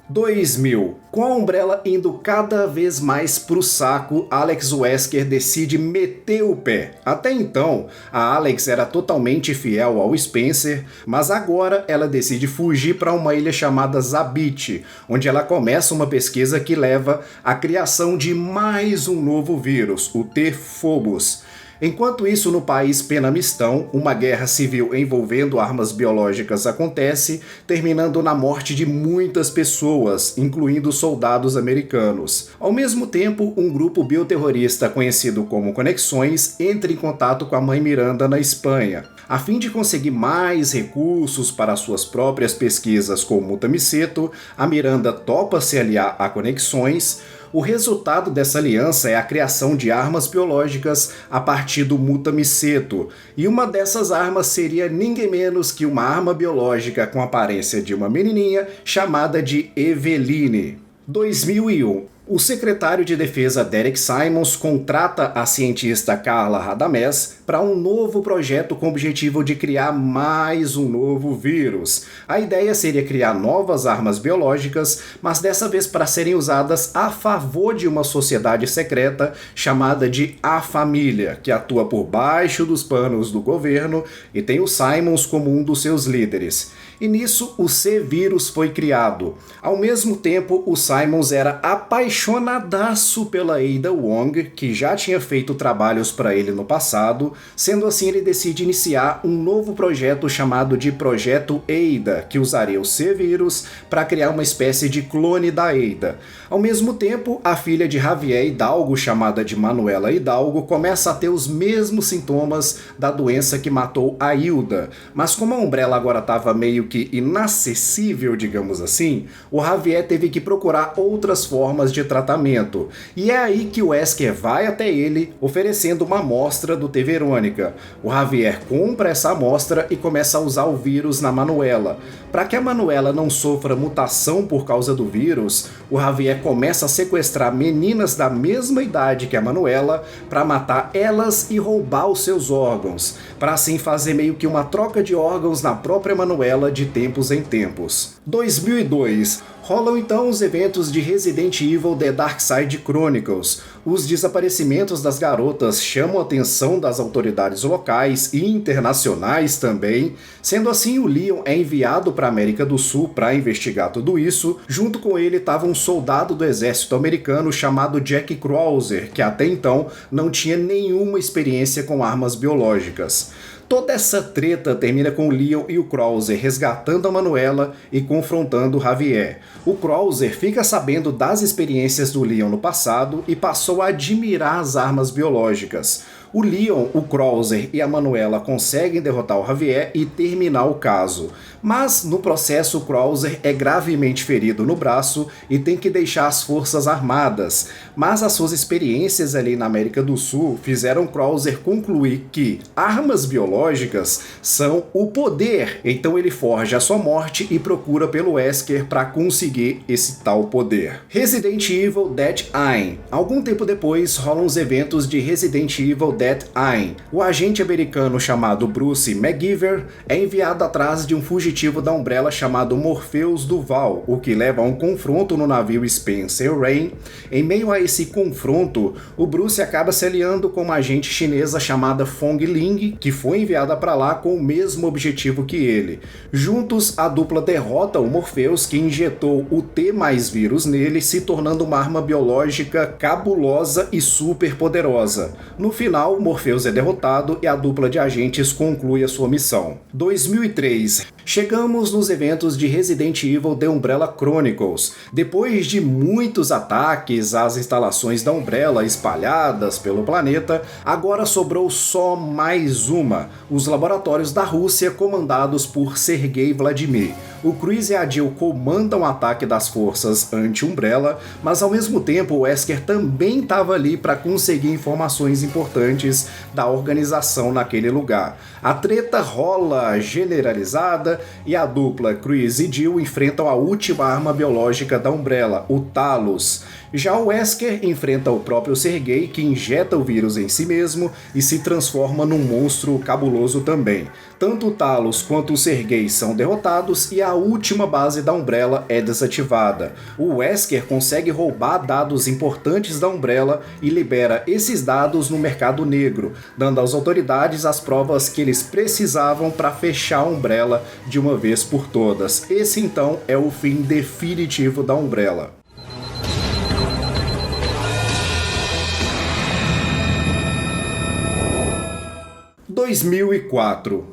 dois mil. Com a Umbrella indo cada vez mais pro saco, Alex Wesker decide meter o pé. Até então, a Alex era totalmente fiel ao Spencer, mas agora ela decide fugir para uma ilha chamada Zabit, onde ela começa uma pesquisa que leva à criação de mais um novo vírus, o T-Phobos. Enquanto isso, no país Penamistão, uma guerra civil envolvendo armas biológicas acontece, terminando na morte de muitas pessoas, incluindo soldados americanos. Ao mesmo tempo, um grupo bioterrorista conhecido como Conexões entra em contato com a mãe Miranda na Espanha. A fim de conseguir mais recursos para suas próprias pesquisas com o Mutamiceto, a Miranda topa se aliar a Conexões. O resultado dessa aliança é a criação de armas biológicas a partir do Mutamiceto, e uma dessas armas seria ninguém menos que uma arma biológica com a aparência de uma menininha chamada de Eveline. dois mil e um. O secretário de Defesa Derek Simons contrata a cientista Carla Radamés para um novo projeto com o objetivo de criar mais um novo vírus. A ideia seria criar novas armas biológicas, mas dessa vez para serem usadas a favor de uma sociedade secreta chamada de A Família, que atua por baixo dos panos do governo e tem o Simons como um dos seus líderes. E nisso o C-Vírus foi criado. Ao mesmo tempo, o Simons era apaixonadaço pela Ada Wong, que já tinha feito trabalhos para ele no passado. Sendo assim, ele decide iniciar um novo projeto chamado de Projeto Ada, que usaria o C-Vírus para criar uma espécie de clone da Ada. Ao mesmo tempo, a filha de Javier Hidalgo, chamada de Manuela Hidalgo, começa a ter os mesmos sintomas da doença que matou a Hilda. Mas como a Umbrella agora estava meio que inacessível, digamos assim, o Javier teve que procurar outras formas de tratamento. E é aí que o Wesker vai até ele, oferecendo uma amostra do T. Verônica. O Javier compra essa amostra e começa a usar o vírus na Manuela. Para que a Manuela não sofra mutação por causa do vírus, o Javier começa a sequestrar meninas da mesma idade que a Manuela para matar elas e roubar os seus órgãos, para assim fazer meio que uma troca de órgãos na própria Manuela de tempos em tempos. dois mil e dois. Rolam então os eventos de Resident Evil The Dark Side Chronicles. Os desaparecimentos das garotas chamam a atenção das autoridades locais e internacionais também. Sendo assim, o Leon é enviado para a América do Sul para investigar tudo isso. Junto com ele estava um soldado do exército americano chamado Jack Krauser, que até então não tinha nenhuma experiência com armas biológicas. Toda essa treta termina com o Leon e o Krauser resgatando a Manuela e confrontando o Javier. O Krauser fica sabendo das experiências do Leon no passado e passou a admirar as armas biológicas. O Leon, o Krauser e a Manuela conseguem derrotar o Javier e terminar o caso. Mas, no processo, o Krauser é gravemente ferido no braço e tem que deixar as forças armadas. Mas as suas experiências ali na América do Sul fizeram Krauser concluir que armas biológicas são o poder. Então ele forja a sua morte e procura pelo Wesker para conseguir esse tal poder. Resident Evil Dead Aim. Algum tempo depois, rolam os eventos de Resident Evil Dead Aim. O agente americano chamado Bruce McGiver é enviado atrás de um fugitivo da Umbrella chamado Morpheus Duval, o que leva a um confronto no navio Spencer Rain. Em meio a esse confronto, o Bruce acaba se aliando com uma agente chinesa chamada Fong Ling, que foi enviada para lá com o mesmo objetivo que ele. Juntos, a dupla derrota o Morpheus, que injetou o T mais vírus nele, se tornando uma arma biológica cabulosa e super poderosa. No final, Morpheus é derrotado e a dupla de agentes conclui a sua missão. dois mil e três. Chegamos nos eventos de Resident Evil The Umbrella Chronicles. Depois de muitos ataques às instalações da Umbrella espalhadas pelo planeta, agora sobrou só mais uma: os laboratórios da Rússia comandados por Sergei Vladimir. O Chris e a Jill comandam o ataque das forças anti-Umbrella, mas ao mesmo tempo o Wesker também estava ali para conseguir informações importantes da organização naquele lugar. A treta rola generalizada desativada e a dupla Chris e Jill enfrentam a última arma biológica da Umbrella, o Talos. Já o Wesker enfrenta o próprio Sergei, que injeta o vírus em si mesmo e se transforma num monstro cabuloso também. Tanto o Talos quanto o Sergei são derrotados e a última base da Umbrella é desativada. O Wesker consegue roubar dados importantes da Umbrella e libera esses dados no mercado negro, dando às autoridades as provas que eles precisavam para fechar a Umbrella de uma vez por todas. Esse então é o fim definitivo da Umbrella. dois mil e quatro.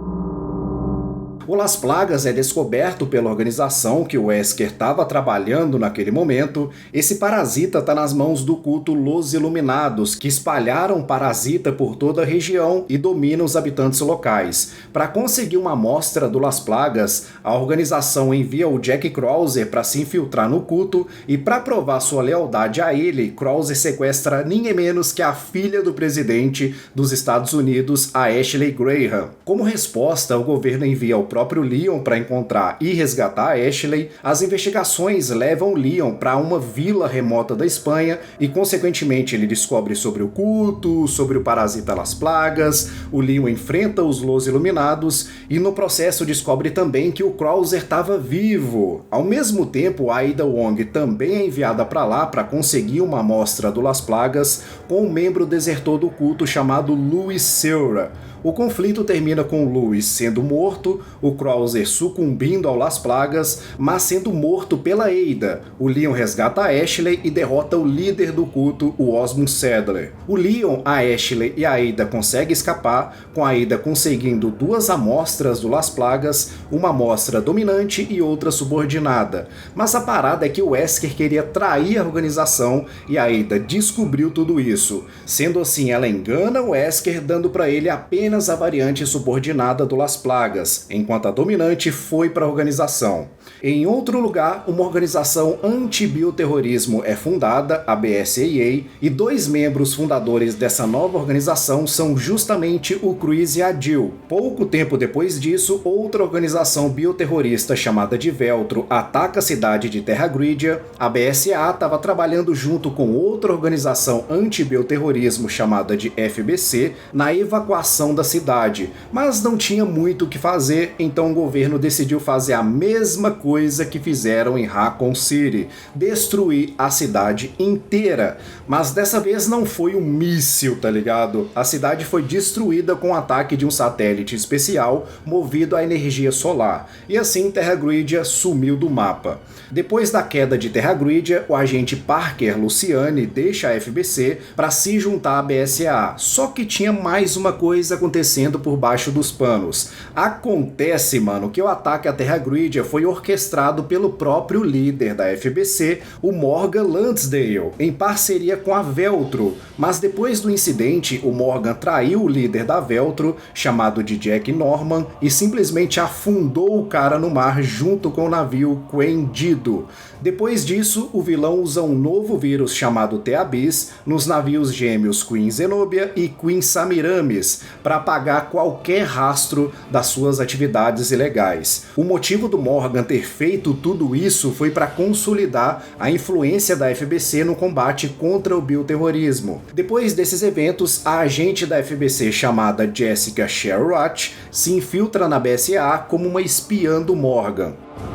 O Las Plagas é descoberto pela organização que o Wesker estava trabalhando naquele momento. Esse parasita está nas mãos do culto Los Iluminados, que espalharam o parasita por toda a região e domina os habitantes locais. Para conseguir uma amostra do Las Plagas, a organização envia o Jack Krauser para se infiltrar no culto e, para provar sua lealdade a ele, Krauser sequestra ninguém menos que a filha do presidente dos Estados Unidos, a Ashley Graham. Como resposta, o governo envia o próprio Leon para encontrar e resgatar a Ashley. As investigações levam Leon para uma vila remota da Espanha e, consequentemente, ele descobre sobre o culto, sobre o parasita Las Plagas. O Leon enfrenta os Los Iluminados e, no processo, descobre também que o Krauser estava vivo. Ao mesmo tempo, a Ada Wong também é enviada para lá para conseguir uma amostra do Las Plagas com um membro desertor do culto chamado Louis Seura. O conflito termina com Louis sendo morto, o Krauser sucumbindo ao Las Plagas, mas sendo morto pela Ada. O Leon resgata a Ashley e derrota o líder do culto, o Osmond Sadler. O Leon, a Ashley e a Ada conseguem escapar, com a Ada conseguindo duas amostras do Las Plagas, uma amostra dominante e outra subordinada. Mas a parada é que o Wesker queria trair a organização e a Ada descobriu tudo isso. Sendo assim, ela engana o Wesker, dando para ele apenas a variante subordinada do Las Plagas, enquanto a dominante foi para a organização. Em outro lugar, uma organização anti-bioterrorismo é fundada, a B S A A, e dois membros fundadores dessa nova organização são justamente o Chris e a Jill. Pouco tempo depois disso, outra organização bioterrorista chamada de Veltro ataca a cidade de Terra Gridia. A B S A A estava trabalhando junto com outra organização anti-bioterrorismo chamada de F B C na evacuação da cidade, mas não tinha muito o que fazer, então o governo decidiu fazer a mesma coisa que fizeram em Raccoon City, destruir a cidade inteira. Mas dessa vez não foi um míssil, tá ligado? A cidade foi destruída com o ataque de um satélite especial movido à energia solar, e assim Terra Gridia sumiu do mapa. Depois da queda de Terra Gridia, o agente Parker Luciani deixa a F B C para se juntar à B S A A, só que tinha mais uma coisa acontecendo por baixo dos panos. Acontece, mano, que o ataque à Terra Gridia foi orquestrado pelo próprio líder da F B C, o Morgan Lansdale, em parceria com a Veltro. Mas depois do incidente, o Morgan traiu o líder da Veltro, chamado de Jack Norman, e simplesmente afundou o cara no mar junto com o navio Quendido. Depois disso, o vilão usa um novo vírus chamado T-Abyss nos navios gêmeos Queen Zenobia e Queen Samiramis para apagar qualquer rastro das suas atividades ilegais. O motivo do Morgan ter feito tudo isso foi para consolidar a influência da F B C no combate contra o bioterrorismo. Depois desses eventos, a agente da F B C chamada Jessica Sherratt se infiltra na B S A A como uma espiã do Morgan.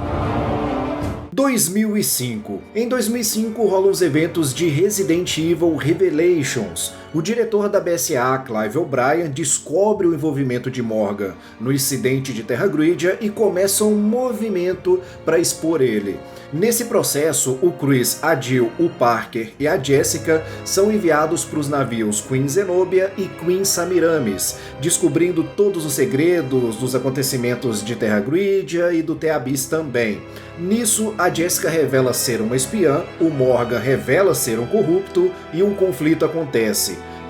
dois mil e cinco. Em dois mil e cinco rolam os eventos de Resident Evil Revelations. O diretor da B S A A, Clive O'Brien, descobre o envolvimento de Morgan no incidente de Terra Gridia e começa um movimento para expor ele. Nesse processo, o Chris, a Jill, o Parker e a Jessica são enviados para os navios Queen Zenobia e Queen Samiramis, descobrindo todos os segredos dos acontecimentos de Terra Gridia e do T-Abyss também. Nisso, a Jessica revela ser uma espiã, o Morgan revela ser um corrupto e um conflito acontece.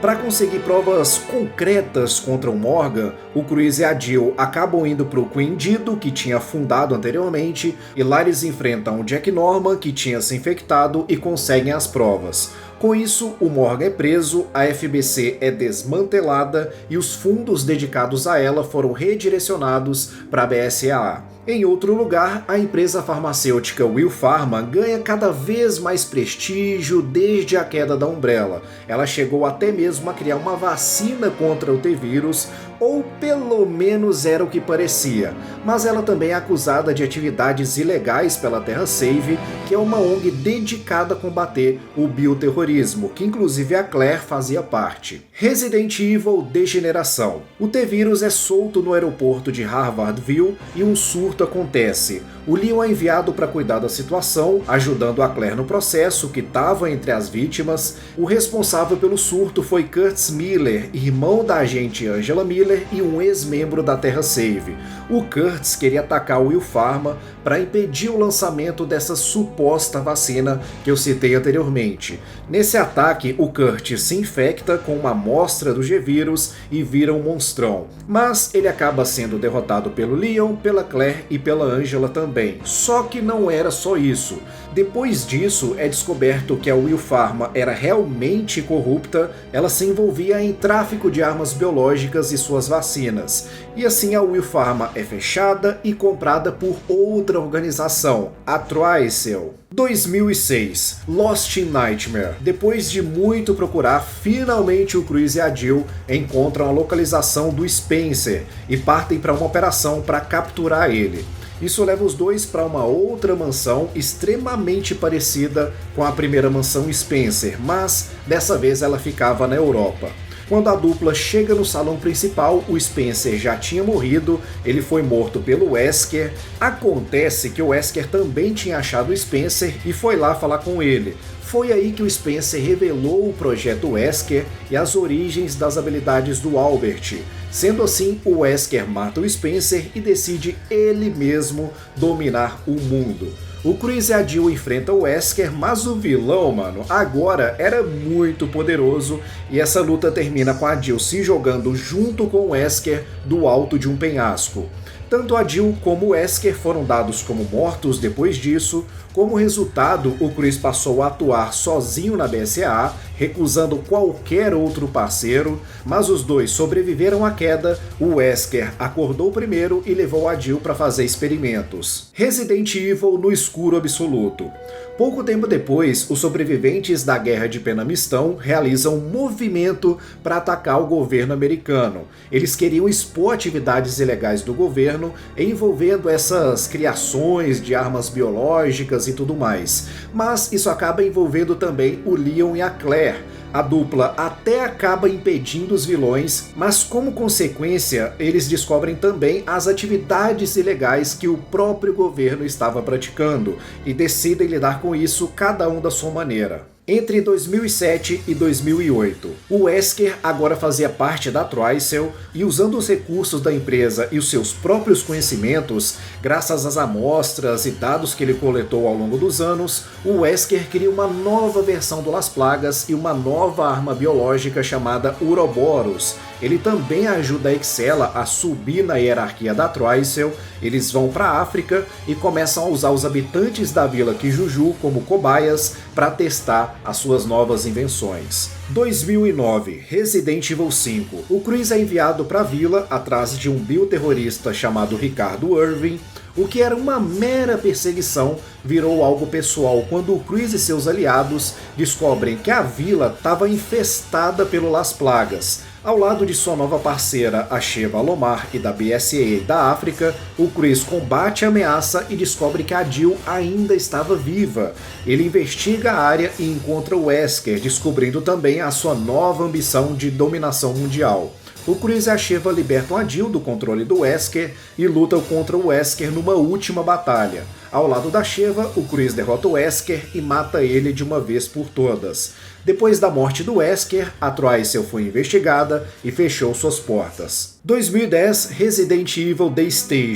Para conseguir provas concretas contra o Morgan, o Chris e a Jill acabam indo para o Queen Dido, que tinha fundado anteriormente, e lá eles enfrentam o Jack Norman, que tinha se infectado, e conseguem as provas. Com isso, o Morgan é preso, a F B C é desmantelada e os fundos dedicados a ela foram redirecionados para a B S A A. Em outro lugar, a empresa farmacêutica Will Pharma ganha cada vez mais prestígio desde a queda da Umbrella. Ela chegou até mesmo a criar uma vacina contra o T-vírus, ou pelo menos era o que parecia, mas ela também é acusada de atividades ilegais pela Terra Save, que é uma O N G dedicada a combater o bioterrorismo, que inclusive a Claire fazia parte. Resident Evil Degeneração. O T-vírus é solto no aeroporto de Harvardville e um surto acontece. O Leon é enviado para cuidar da situação, ajudando a Claire no processo, que estava entre as vítimas. O responsável pelo surto foi Kurtz Miller, irmão da agente Angela Miller e um ex-membro da Terra Save. O Kurtz queria atacar o Will Pharma para impedir o lançamento dessa suposta vacina que eu citei anteriormente. Nesse ataque, o Kurtz se infecta com uma amostra do G-Vírus e vira um monstrão. Mas ele acaba sendo derrotado pelo Leon, pela Claire e pela Angela também. Só que não era só isso. Depois disso, é descoberto que a Will Pharma era realmente corrupta, ela se envolvia em tráfico de armas biológicas e suas vacinas. E assim a Will Pharma é fechada e comprada por outra organização, a Trycell. dois mil e seis, Lost in Nightmare. Depois de muito procurar, finalmente o Chris e a Jill encontram a localização do Spencer e partem para uma operação para capturar ele. Isso leva os dois para uma outra mansão extremamente parecida com a primeira mansão Spencer, mas dessa vez ela ficava na Europa. Quando a dupla chega no salão principal, o Spencer já tinha morrido, ele foi morto pelo Wesker. Acontece que o Wesker também tinha achado o Spencer e foi lá falar com ele. Foi aí que o Spencer revelou o projeto Wesker e as origens das habilidades do Albert. Sendo assim, o Wesker mata o Spencer e decide ele mesmo dominar o mundo. O Chris e a Jill enfrentam o Wesker, mas o vilão, mano, agora era muito poderoso e essa luta termina com a Jill se jogando junto com o Wesker do alto de um penhasco. Tanto a Jill como o Wesker foram dados como mortos depois disso. Como resultado, o Chris passou a atuar sozinho na B S A A, recusando qualquer outro parceiro, mas os dois sobreviveram à queda. O Wesker acordou primeiro e levou a Jill para fazer experimentos. Resident Evil no escuro absoluto. Pouco tempo depois, os sobreviventes da Guerra de Penamistão realizam um movimento para atacar o governo americano. Eles queriam expor atividades ilegais do governo, envolvendo essas criações de armas biológicas e tudo mais. Mas isso acaba envolvendo também o Leon e a Claire. A dupla até acaba impedindo os vilões, mas como consequência, eles descobrem também as atividades ilegais que o próprio governo estava praticando e decidem lidar com isso cada um da sua maneira. Entre dois mil e sete e dois mil e oito, o Wesker agora fazia parte da Trycell e, usando os recursos da empresa e os seus próprios conhecimentos, graças às amostras e dados que ele coletou ao longo dos anos, o Wesker cria uma nova versão do Las Plagas e uma nova arma biológica chamada Uroboros. Ele também ajuda a Excella a subir na hierarquia da Trycell. Eles vão para a África e começam a usar os habitantes da Vila Kijuju como cobaias para testar as suas novas invenções. dois mil e nove, Resident Evil cinco. O Chris é enviado para a vila atrás de um bioterrorista chamado Ricardo Irving. O que era uma mera perseguição virou algo pessoal quando o Chris e seus aliados descobrem que a vila estava infestada pelo Las Plagas. Ao lado de sua nova parceira, a Sheva Alomar, e da B S A A da África, o Chris combate a ameaça e descobre que a Jill ainda estava viva. Ele investiga a área e encontra o Wesker, descobrindo também a sua nova ambição de dominação mundial. O Chris e a Sheva libertam a Jill do controle do Wesker e lutam contra o Wesker numa última batalha. Ao lado da Sheva, o Chris derrota o Wesker e mata ele de uma vez por todas. Depois da morte do Wesker, a Trycell foi investigada e fechou suas portas. dois mil e dez, Resident Evil The Stage.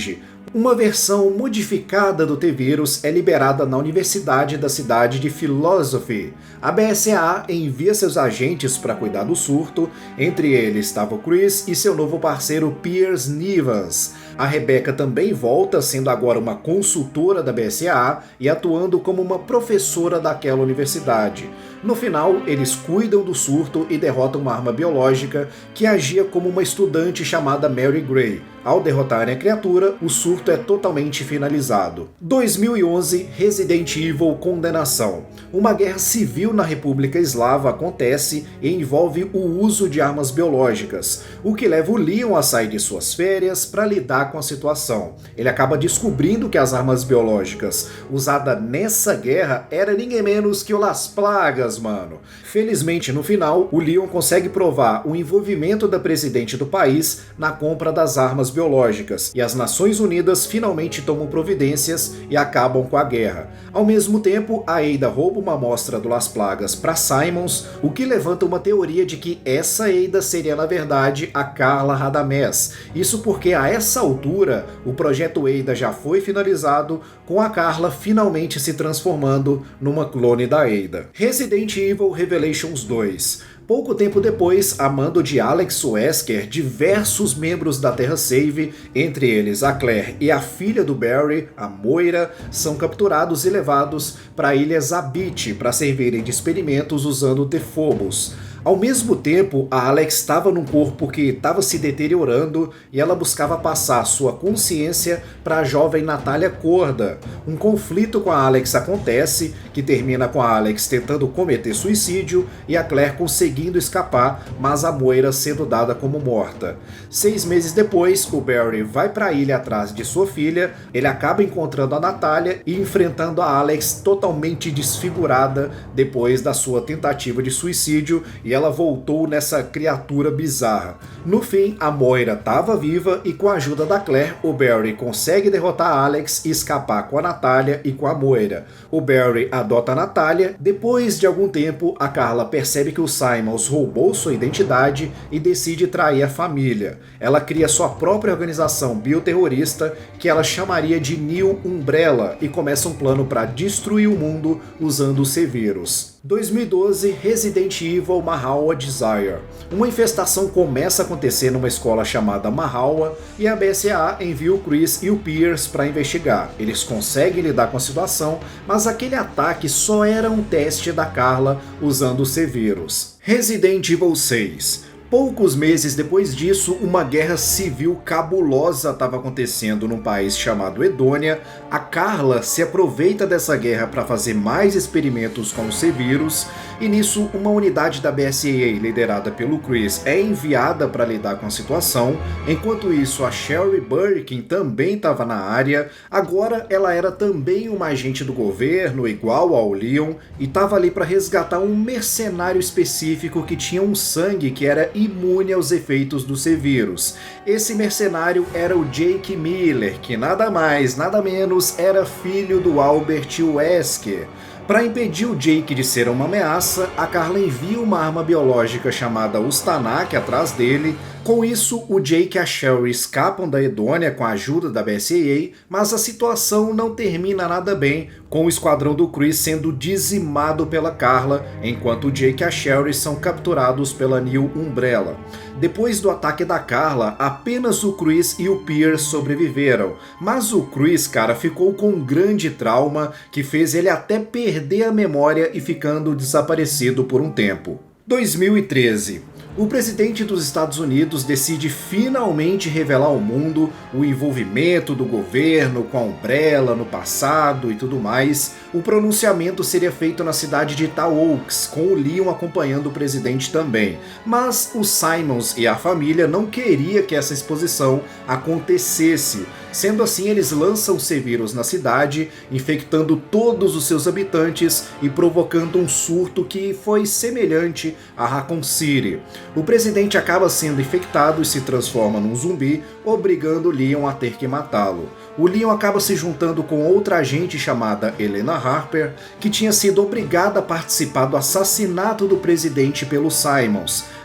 Uma versão modificada do T-Vírus é liberada na Universidade da cidade de Philosophy. A B S A A envia seus agentes para cuidar do surto, entre eles estava o Chris e seu novo parceiro Piers Nivans. A Rebecca também volta, sendo agora uma consultora da B S A A e atuando como uma professora daquela universidade. No final, eles cuidam do surto e derrotam uma arma biológica que agia como uma estudante chamada Mary Gray. Ao derrotarem a criatura, o surto é totalmente finalizado. dois mil e onze, Resident Evil Condenação. Uma guerra civil na República Eslava acontece e envolve o uso de armas biológicas, o que leva o Leon a sair de suas férias para lidar com a situação. Ele acaba descobrindo que as armas biológicas usadas nessa guerra era ninguém menos que o Las Plagas, mano. Felizmente, no final, o Leon consegue provar o envolvimento da presidente do país na compra das armas biológicas, e as Nações Unidas finalmente tomam providências e acabam com a guerra. Ao mesmo tempo, a Ada rouba uma amostra do Las Plagas para Simons, o que levanta uma teoria de que essa Ada seria na verdade a Carla Radamés. Isso porque a essa altura o projeto Ada já foi finalizado, com a Carla finalmente se transformando numa clone da Ada. Resident Evil Revelations dois. Pouco tempo depois, a mando de Alex Wesker, diversos membros da Terra Save, entre eles a Claire e a filha do Barry, a Moira, são capturados e levados para a ilha Zabit para servirem de experimentos usando o T-Phobos. Ao mesmo tempo, a Alex estava num corpo que estava se deteriorando e ela buscava passar sua consciência para a jovem Natália Corda. Um conflito com a Alex acontece, que termina com a Alex tentando cometer suicídio e a Claire conseguindo escapar, mas a Moira sendo dada como morta. Seis meses depois, o Barry vai para a ilha atrás de sua filha, ele acaba encontrando a Natália e enfrentando a Alex totalmente desfigurada depois da sua tentativa de suicídio, e ela voltou nessa criatura bizarra. No fim, a Moira estava viva e com a ajuda da Claire, o Barry consegue derrotar a Alex e escapar com a Natália e com a Moira. O Barry adota a Natália. Depois de algum tempo, a Carla percebe que o Simons roubou sua identidade e decide trair a família. Ela cria sua própria organização bioterrorista, que ela chamaria de New Umbrella, e começa um plano para destruir o mundo usando o C-Vírus. dois mil e doze, Resident Evil Mahawa Desire. Uma infestação começa a acontecer numa escola chamada Mahawa e a B S A A envia o Chris e o Piers para investigar. Eles conseguem lidar com a situação, mas aquele ataque só era um teste da Carla usando o C-Vírus. Resident Evil seis. Poucos meses depois disso, uma guerra civil cabulosa estava acontecendo num país chamado Edônia. A Carla se aproveita dessa guerra para fazer mais experimentos com o C-Vírus, e nisso uma unidade da B S A A liderada pelo Chris é enviada para lidar com a situação. Enquanto isso, a Sherry Birkin também estava na área. Agora ela era também uma agente do governo, igual ao Leon, e estava ali para resgatar um mercenário específico que tinha um sangue que era imune aos efeitos do C-Vírus. Esse mercenário era o Jake Miller, que nada mais, nada menos era filho do Albert Wesker. Para impedir o Jake de ser uma ameaça, a Carla envia uma arma biológica chamada Ustanak atrás dele. Com isso, o Jake e a Sherry escapam da Edônia com a ajuda da B S A A, mas a situação não termina nada bem, com o esquadrão do Chris sendo dizimado pela Carla, enquanto o Jake e a Sherry são capturados pela New Umbrella. Depois do ataque da Carla, apenas o Chris e o Piers sobreviveram, mas o Chris, cara, ficou com um grande trauma que fez ele até perder a memória e ficando desaparecido por um tempo. dois mil e treze. O presidente dos Estados Unidos decide finalmente revelar ao mundo o envolvimento do governo com a Umbrella no passado e tudo mais. O pronunciamento seria feito na cidade de Taoaks, com o Leon acompanhando o presidente também. Mas os Simons e a família não queriam que essa exposição acontecesse. Sendo assim, eles lançam o C-Vírus na cidade, infectando todos os seus habitantes e provocando um surto que foi semelhante a Raccoon City. O presidente acaba sendo infectado e se transforma num zumbi, obrigando Leon a ter que matá-lo. O Leon acaba se juntando com outra agente chamada Helena Harper, que tinha sido obrigada a participar do assassinato do presidente pelos Simons.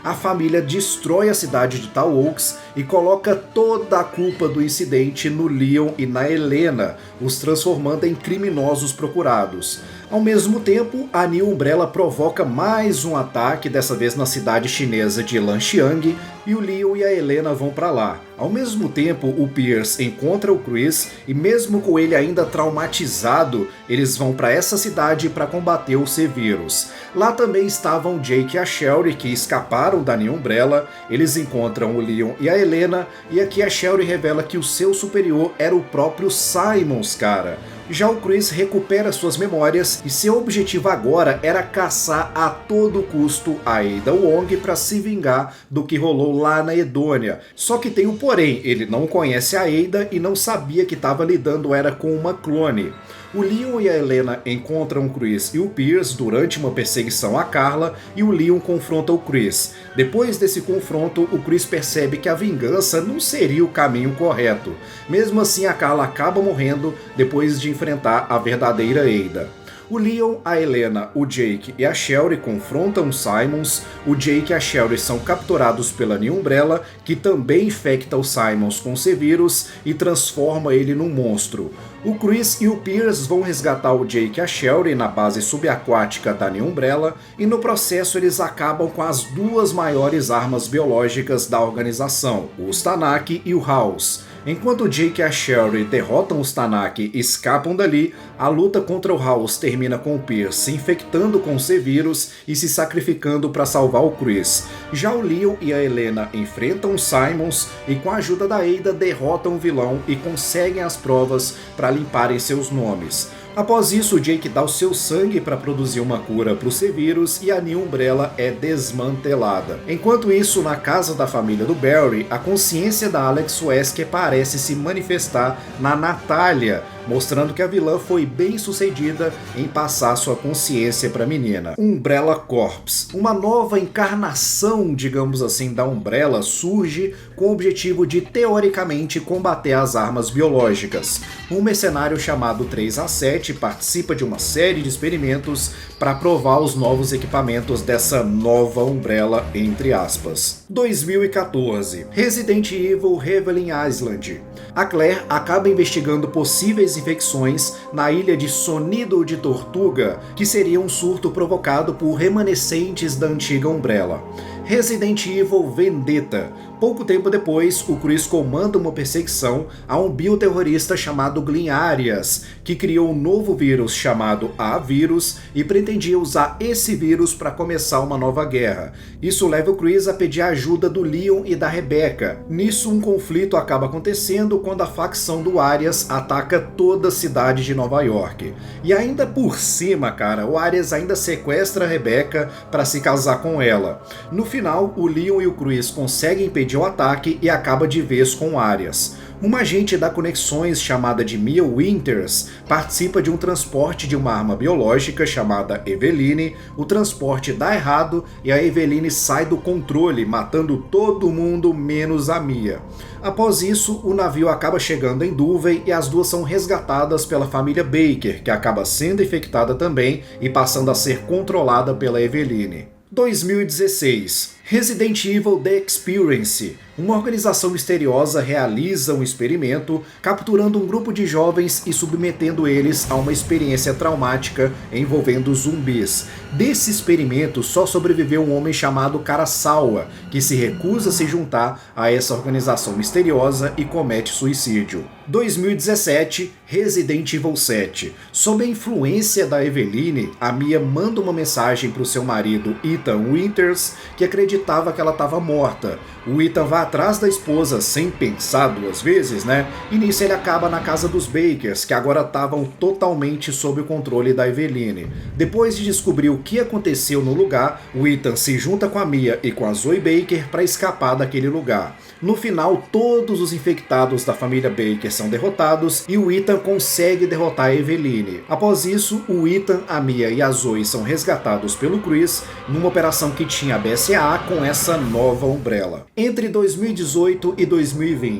a família destrói a cidade de Tall Oaks e coloca toda a culpa do incidente no Leon e na Helena, os transformando em criminosos procurados. Ao mesmo tempo, a New Umbrella provoca mais um ataque, dessa vez na cidade chinesa de Lanxiang, e o Leon e a Helena vão para lá. Ao mesmo tempo, o Pierce encontra o Chris e, mesmo com ele ainda traumatizado, eles vão para essa cidade para combater o C-Vírus. Lá também estavam Jake e a Sherry, que escaparam da New Umbrella. Eles encontram o Leon e a Helena, e aqui a Sherry revela que o seu superior era o próprio Simons, cara. Já o Chris recupera suas memórias e seu objetivo agora era caçar a todo custo a Ada Wong para se vingar do que rolou lá na Edônia. Só que tem um porém, ele não conhece a Ada e não sabia que estava lidando era com uma clone. O Leon e a Helena encontram o Chris e o Pierce durante uma perseguição a Carla e o Leon confronta o Chris. Depois desse confronto, o Chris percebe que a vingança não seria o caminho correto. Mesmo assim, a Carla acaba morrendo depois de enfrentar a verdadeira Ada. O Leon, a Helena, o Jake e a Sherry confrontam Simons. O Jake e a Sherry são capturados pela New Umbrella, que também infecta o Simons com o C-Vírus e transforma ele num monstro. O Chris e o Pierce vão resgatar o Jake e a Sherry na base subaquática da New Umbrella e no processo eles acabam com as duas maiores armas biológicas da organização, os Tanak e o House. Enquanto o Jake e a Sherry derrotam os Tanak e escapam dali, a luta contra o House termina com o Pierce se infectando com o C-Vírus e se sacrificando para salvar o Chris. Já o Leon e a Helena enfrentam os Simons e com a ajuda da Ada derrotam o vilão e conseguem as provas para limparem seus nomes. Após isso, o Jake dá o seu sangue para produzir uma cura para o C-Vírus e a New Umbrella é desmantelada. Enquanto isso, na casa da família do Barry, a consciência da Alex Wesker parece se manifestar na Natália, mostrando que a vilã foi bem sucedida em passar sua consciência para a menina. Umbrella Corps, uma nova encarnação, digamos assim, da Umbrella, surge com o objetivo de, teoricamente, combater as armas biológicas. Um mercenário chamado três A sete participa de uma série de experimentos para provar os novos equipamentos dessa nova Umbrella, entre aspas. dois mil e quatorze, Resident Evil Reveling Island. A Claire acaba investigando possíveis infecções na ilha de Sonido de Tortuga, que seria um surto provocado por remanescentes da antiga Umbrella. Resident Evil Vendetta. Pouco tempo depois, o Chris comanda uma perseguição a um bioterrorista chamado Glenn Arias, que criou um novo vírus chamado A-Vírus e pretendia usar esse vírus para começar uma nova guerra. Isso leva o Chris a pedir a ajuda do Leon e da Rebecca. Nisso, um conflito acaba acontecendo quando a facção do Arias ataca toda a cidade de Nova York. E ainda por cima, cara, o Arias ainda sequestra a Rebecca para se casar com ela. No final, o Leon e o Chris conseguem impedir o ataque e acaba de vez com o Arias. Uma agente da Conexões chamada de Mia Winters participa de um transporte de uma arma biológica chamada Eveline. O transporte dá errado e a Eveline sai do controle, matando todo mundo menos a Mia. Após isso, o navio acaba chegando em Duvey e as duas são resgatadas pela família Baker, que acaba sendo infectada também e passando a ser controlada pela Eveline. dois mil e dezesseis. Resident Evil The Experience. Uma organização misteriosa realiza um experimento, capturando um grupo de jovens e submetendo eles a uma experiência traumática envolvendo zumbis. Desse experimento só sobreviveu um homem chamado Karasawa, que se recusa a se juntar a essa organização misteriosa e comete suicídio. dois mil e dezessete, Resident Evil sete. Sob a influência da Eveline, a Mia manda uma mensagem para o seu marido Ethan Winters, que acreditava que ela estava morta. O Ethan vai atrás da esposa sem pensar duas vezes, né? E nisso ele acaba na casa dos Bakers, que agora estavam totalmente sob o controle da Eveline. Depois de descobrir o que aconteceu no lugar, o Ethan se junta com a Mia e com a Zoe Baker para escapar daquele lugar. No final, todos os infectados da família Baker são derrotados e o Ethan consegue derrotar a Eveline. Após isso, o Ethan, a Mia e a Zoe são resgatados pelo Chris numa operação que tinha a B S A A com essa nova Umbrella. Entre dois mil e dezoito e dois mil e vinte,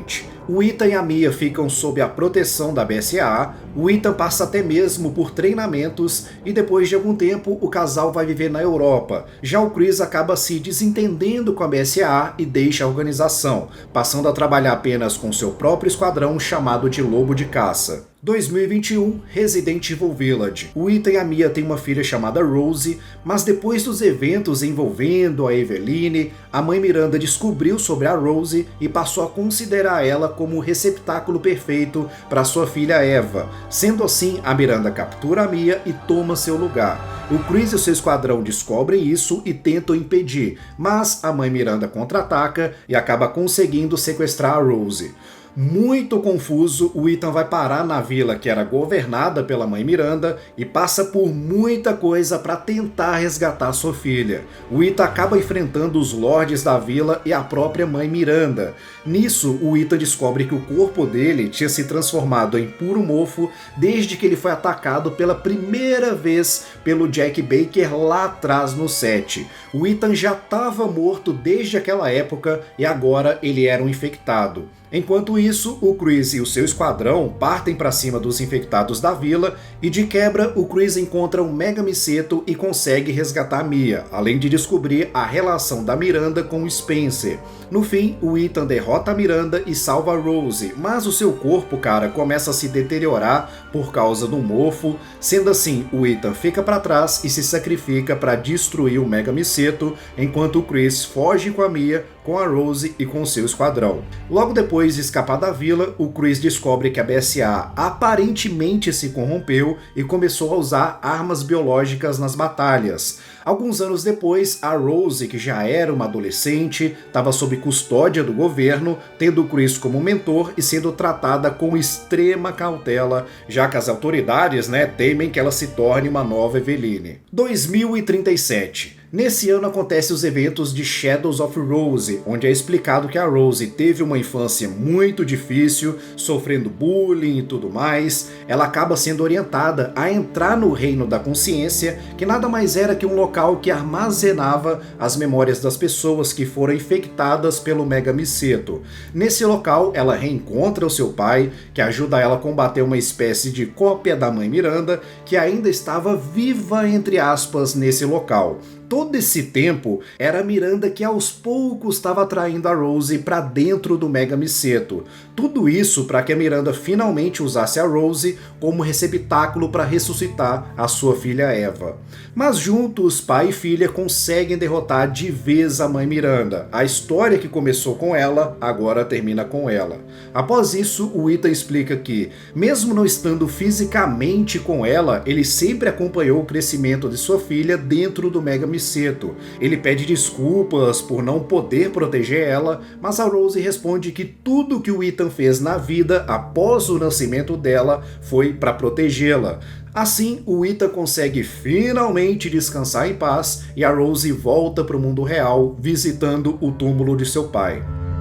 O Ethan e a Mia ficam sob a proteção da B S A A, o Ethan passa até mesmo por treinamentos e depois de algum tempo o casal vai viver na Europa. Já o Chris acaba se desentendendo com a B S A A e deixa a organização, passando a trabalhar apenas com seu próprio esquadrão chamado de Lobo de Caça. dois mil e vinte e um, Resident Evil Village. O Ethan e a Mia têm uma filha chamada Rose, mas depois dos eventos envolvendo a Eveline, a mãe Miranda descobriu sobre a Rose e passou a considerar ela como o receptáculo perfeito para sua filha Eva. Sendo assim, a Miranda captura a Mia e toma seu lugar. O Chris e o seu esquadrão descobrem isso e tentam impedir, mas a mãe Miranda contra-ataca e acaba conseguindo sequestrar a Rose. Muito confuso, o Ethan vai parar na vila que era governada pela mãe Miranda e passa por muita coisa para tentar resgatar sua filha. O Ethan acaba enfrentando os lordes da vila e a própria mãe Miranda. Nisso, o Ethan descobre que o corpo dele tinha se transformado em puro mofo desde que ele foi atacado pela primeira vez pelo Jack Baker lá atrás no set. O Ethan já estava morto desde aquela época e agora ele era um infectado. Enquanto isso, o Chris e o seu esquadrão partem para cima dos infectados da vila e de quebra o Chris encontra um Mega Miceto e consegue resgatar a Mia, além de descobrir a relação da Miranda com o Spencer. No fim, o Ethan derrota a Miranda e salva a Rose, mas o seu corpo, cara, começa a se deteriorar por causa do mofo. Sendo assim, o Ethan fica para trás e se sacrifica para destruir o Mega Miceto, enquanto o Chris foge com a Mia, com a Rose e com seu esquadrão. Logo depois de escapar da vila, o Chris descobre que a B S A A aparentemente se corrompeu e começou a usar armas biológicas nas batalhas. Alguns anos depois, a Rose, que já era uma adolescente, estava sob custódia do governo, tendo o Chris como mentor e sendo tratada com extrema cautela, já que as autoridades, né, temem que ela se torne uma nova Eveline. dois mil e trinta e sete. Nesse ano acontecem os eventos de Shadows of Rose, onde é explicado que a Rose teve uma infância muito difícil, sofrendo bullying e tudo mais. Ela acaba sendo orientada a entrar no Reino da Consciência, que nada mais era que um local que armazenava as memórias das pessoas que foram infectadas pelo Mega Miceto. Nesse local, ela reencontra o seu pai, que ajuda ela a combater uma espécie de cópia da mãe Miranda, que ainda estava viva, entre aspas, nesse local. Todo esse tempo, era a Miranda que aos poucos estava atraindo a Rose para dentro do Mega Miceto. Tudo isso para que a Miranda finalmente usasse a Rose como receptáculo para ressuscitar a sua filha Eva. Mas juntos, pai e filha conseguem derrotar de vez a mãe Miranda. A história que começou com ela, agora termina com ela. Após isso, o Ethan explica que, mesmo não estando fisicamente com ela, ele sempre acompanhou o crescimento de sua filha dentro do Mega Miceto. Ele pede desculpas por não poder proteger ela, mas a Rose responde que tudo que o Ethan fez na vida após o nascimento dela foi para protegê-la. Assim, o Ethan consegue finalmente descansar em paz e a Rose volta para o mundo real, visitando o túmulo de seu pai.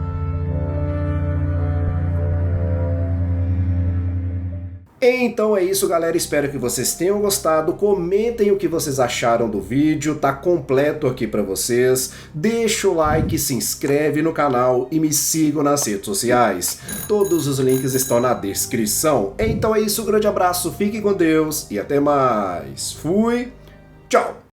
Então é isso, galera, espero que vocês tenham gostado, comentem o que vocês acharam do vídeo, tá completo aqui pra vocês, deixa o like, se inscreve no canal e me sigam nas redes sociais, todos os links estão na descrição. Então é isso, um grande abraço, fiquem com Deus e até mais, fui, tchau!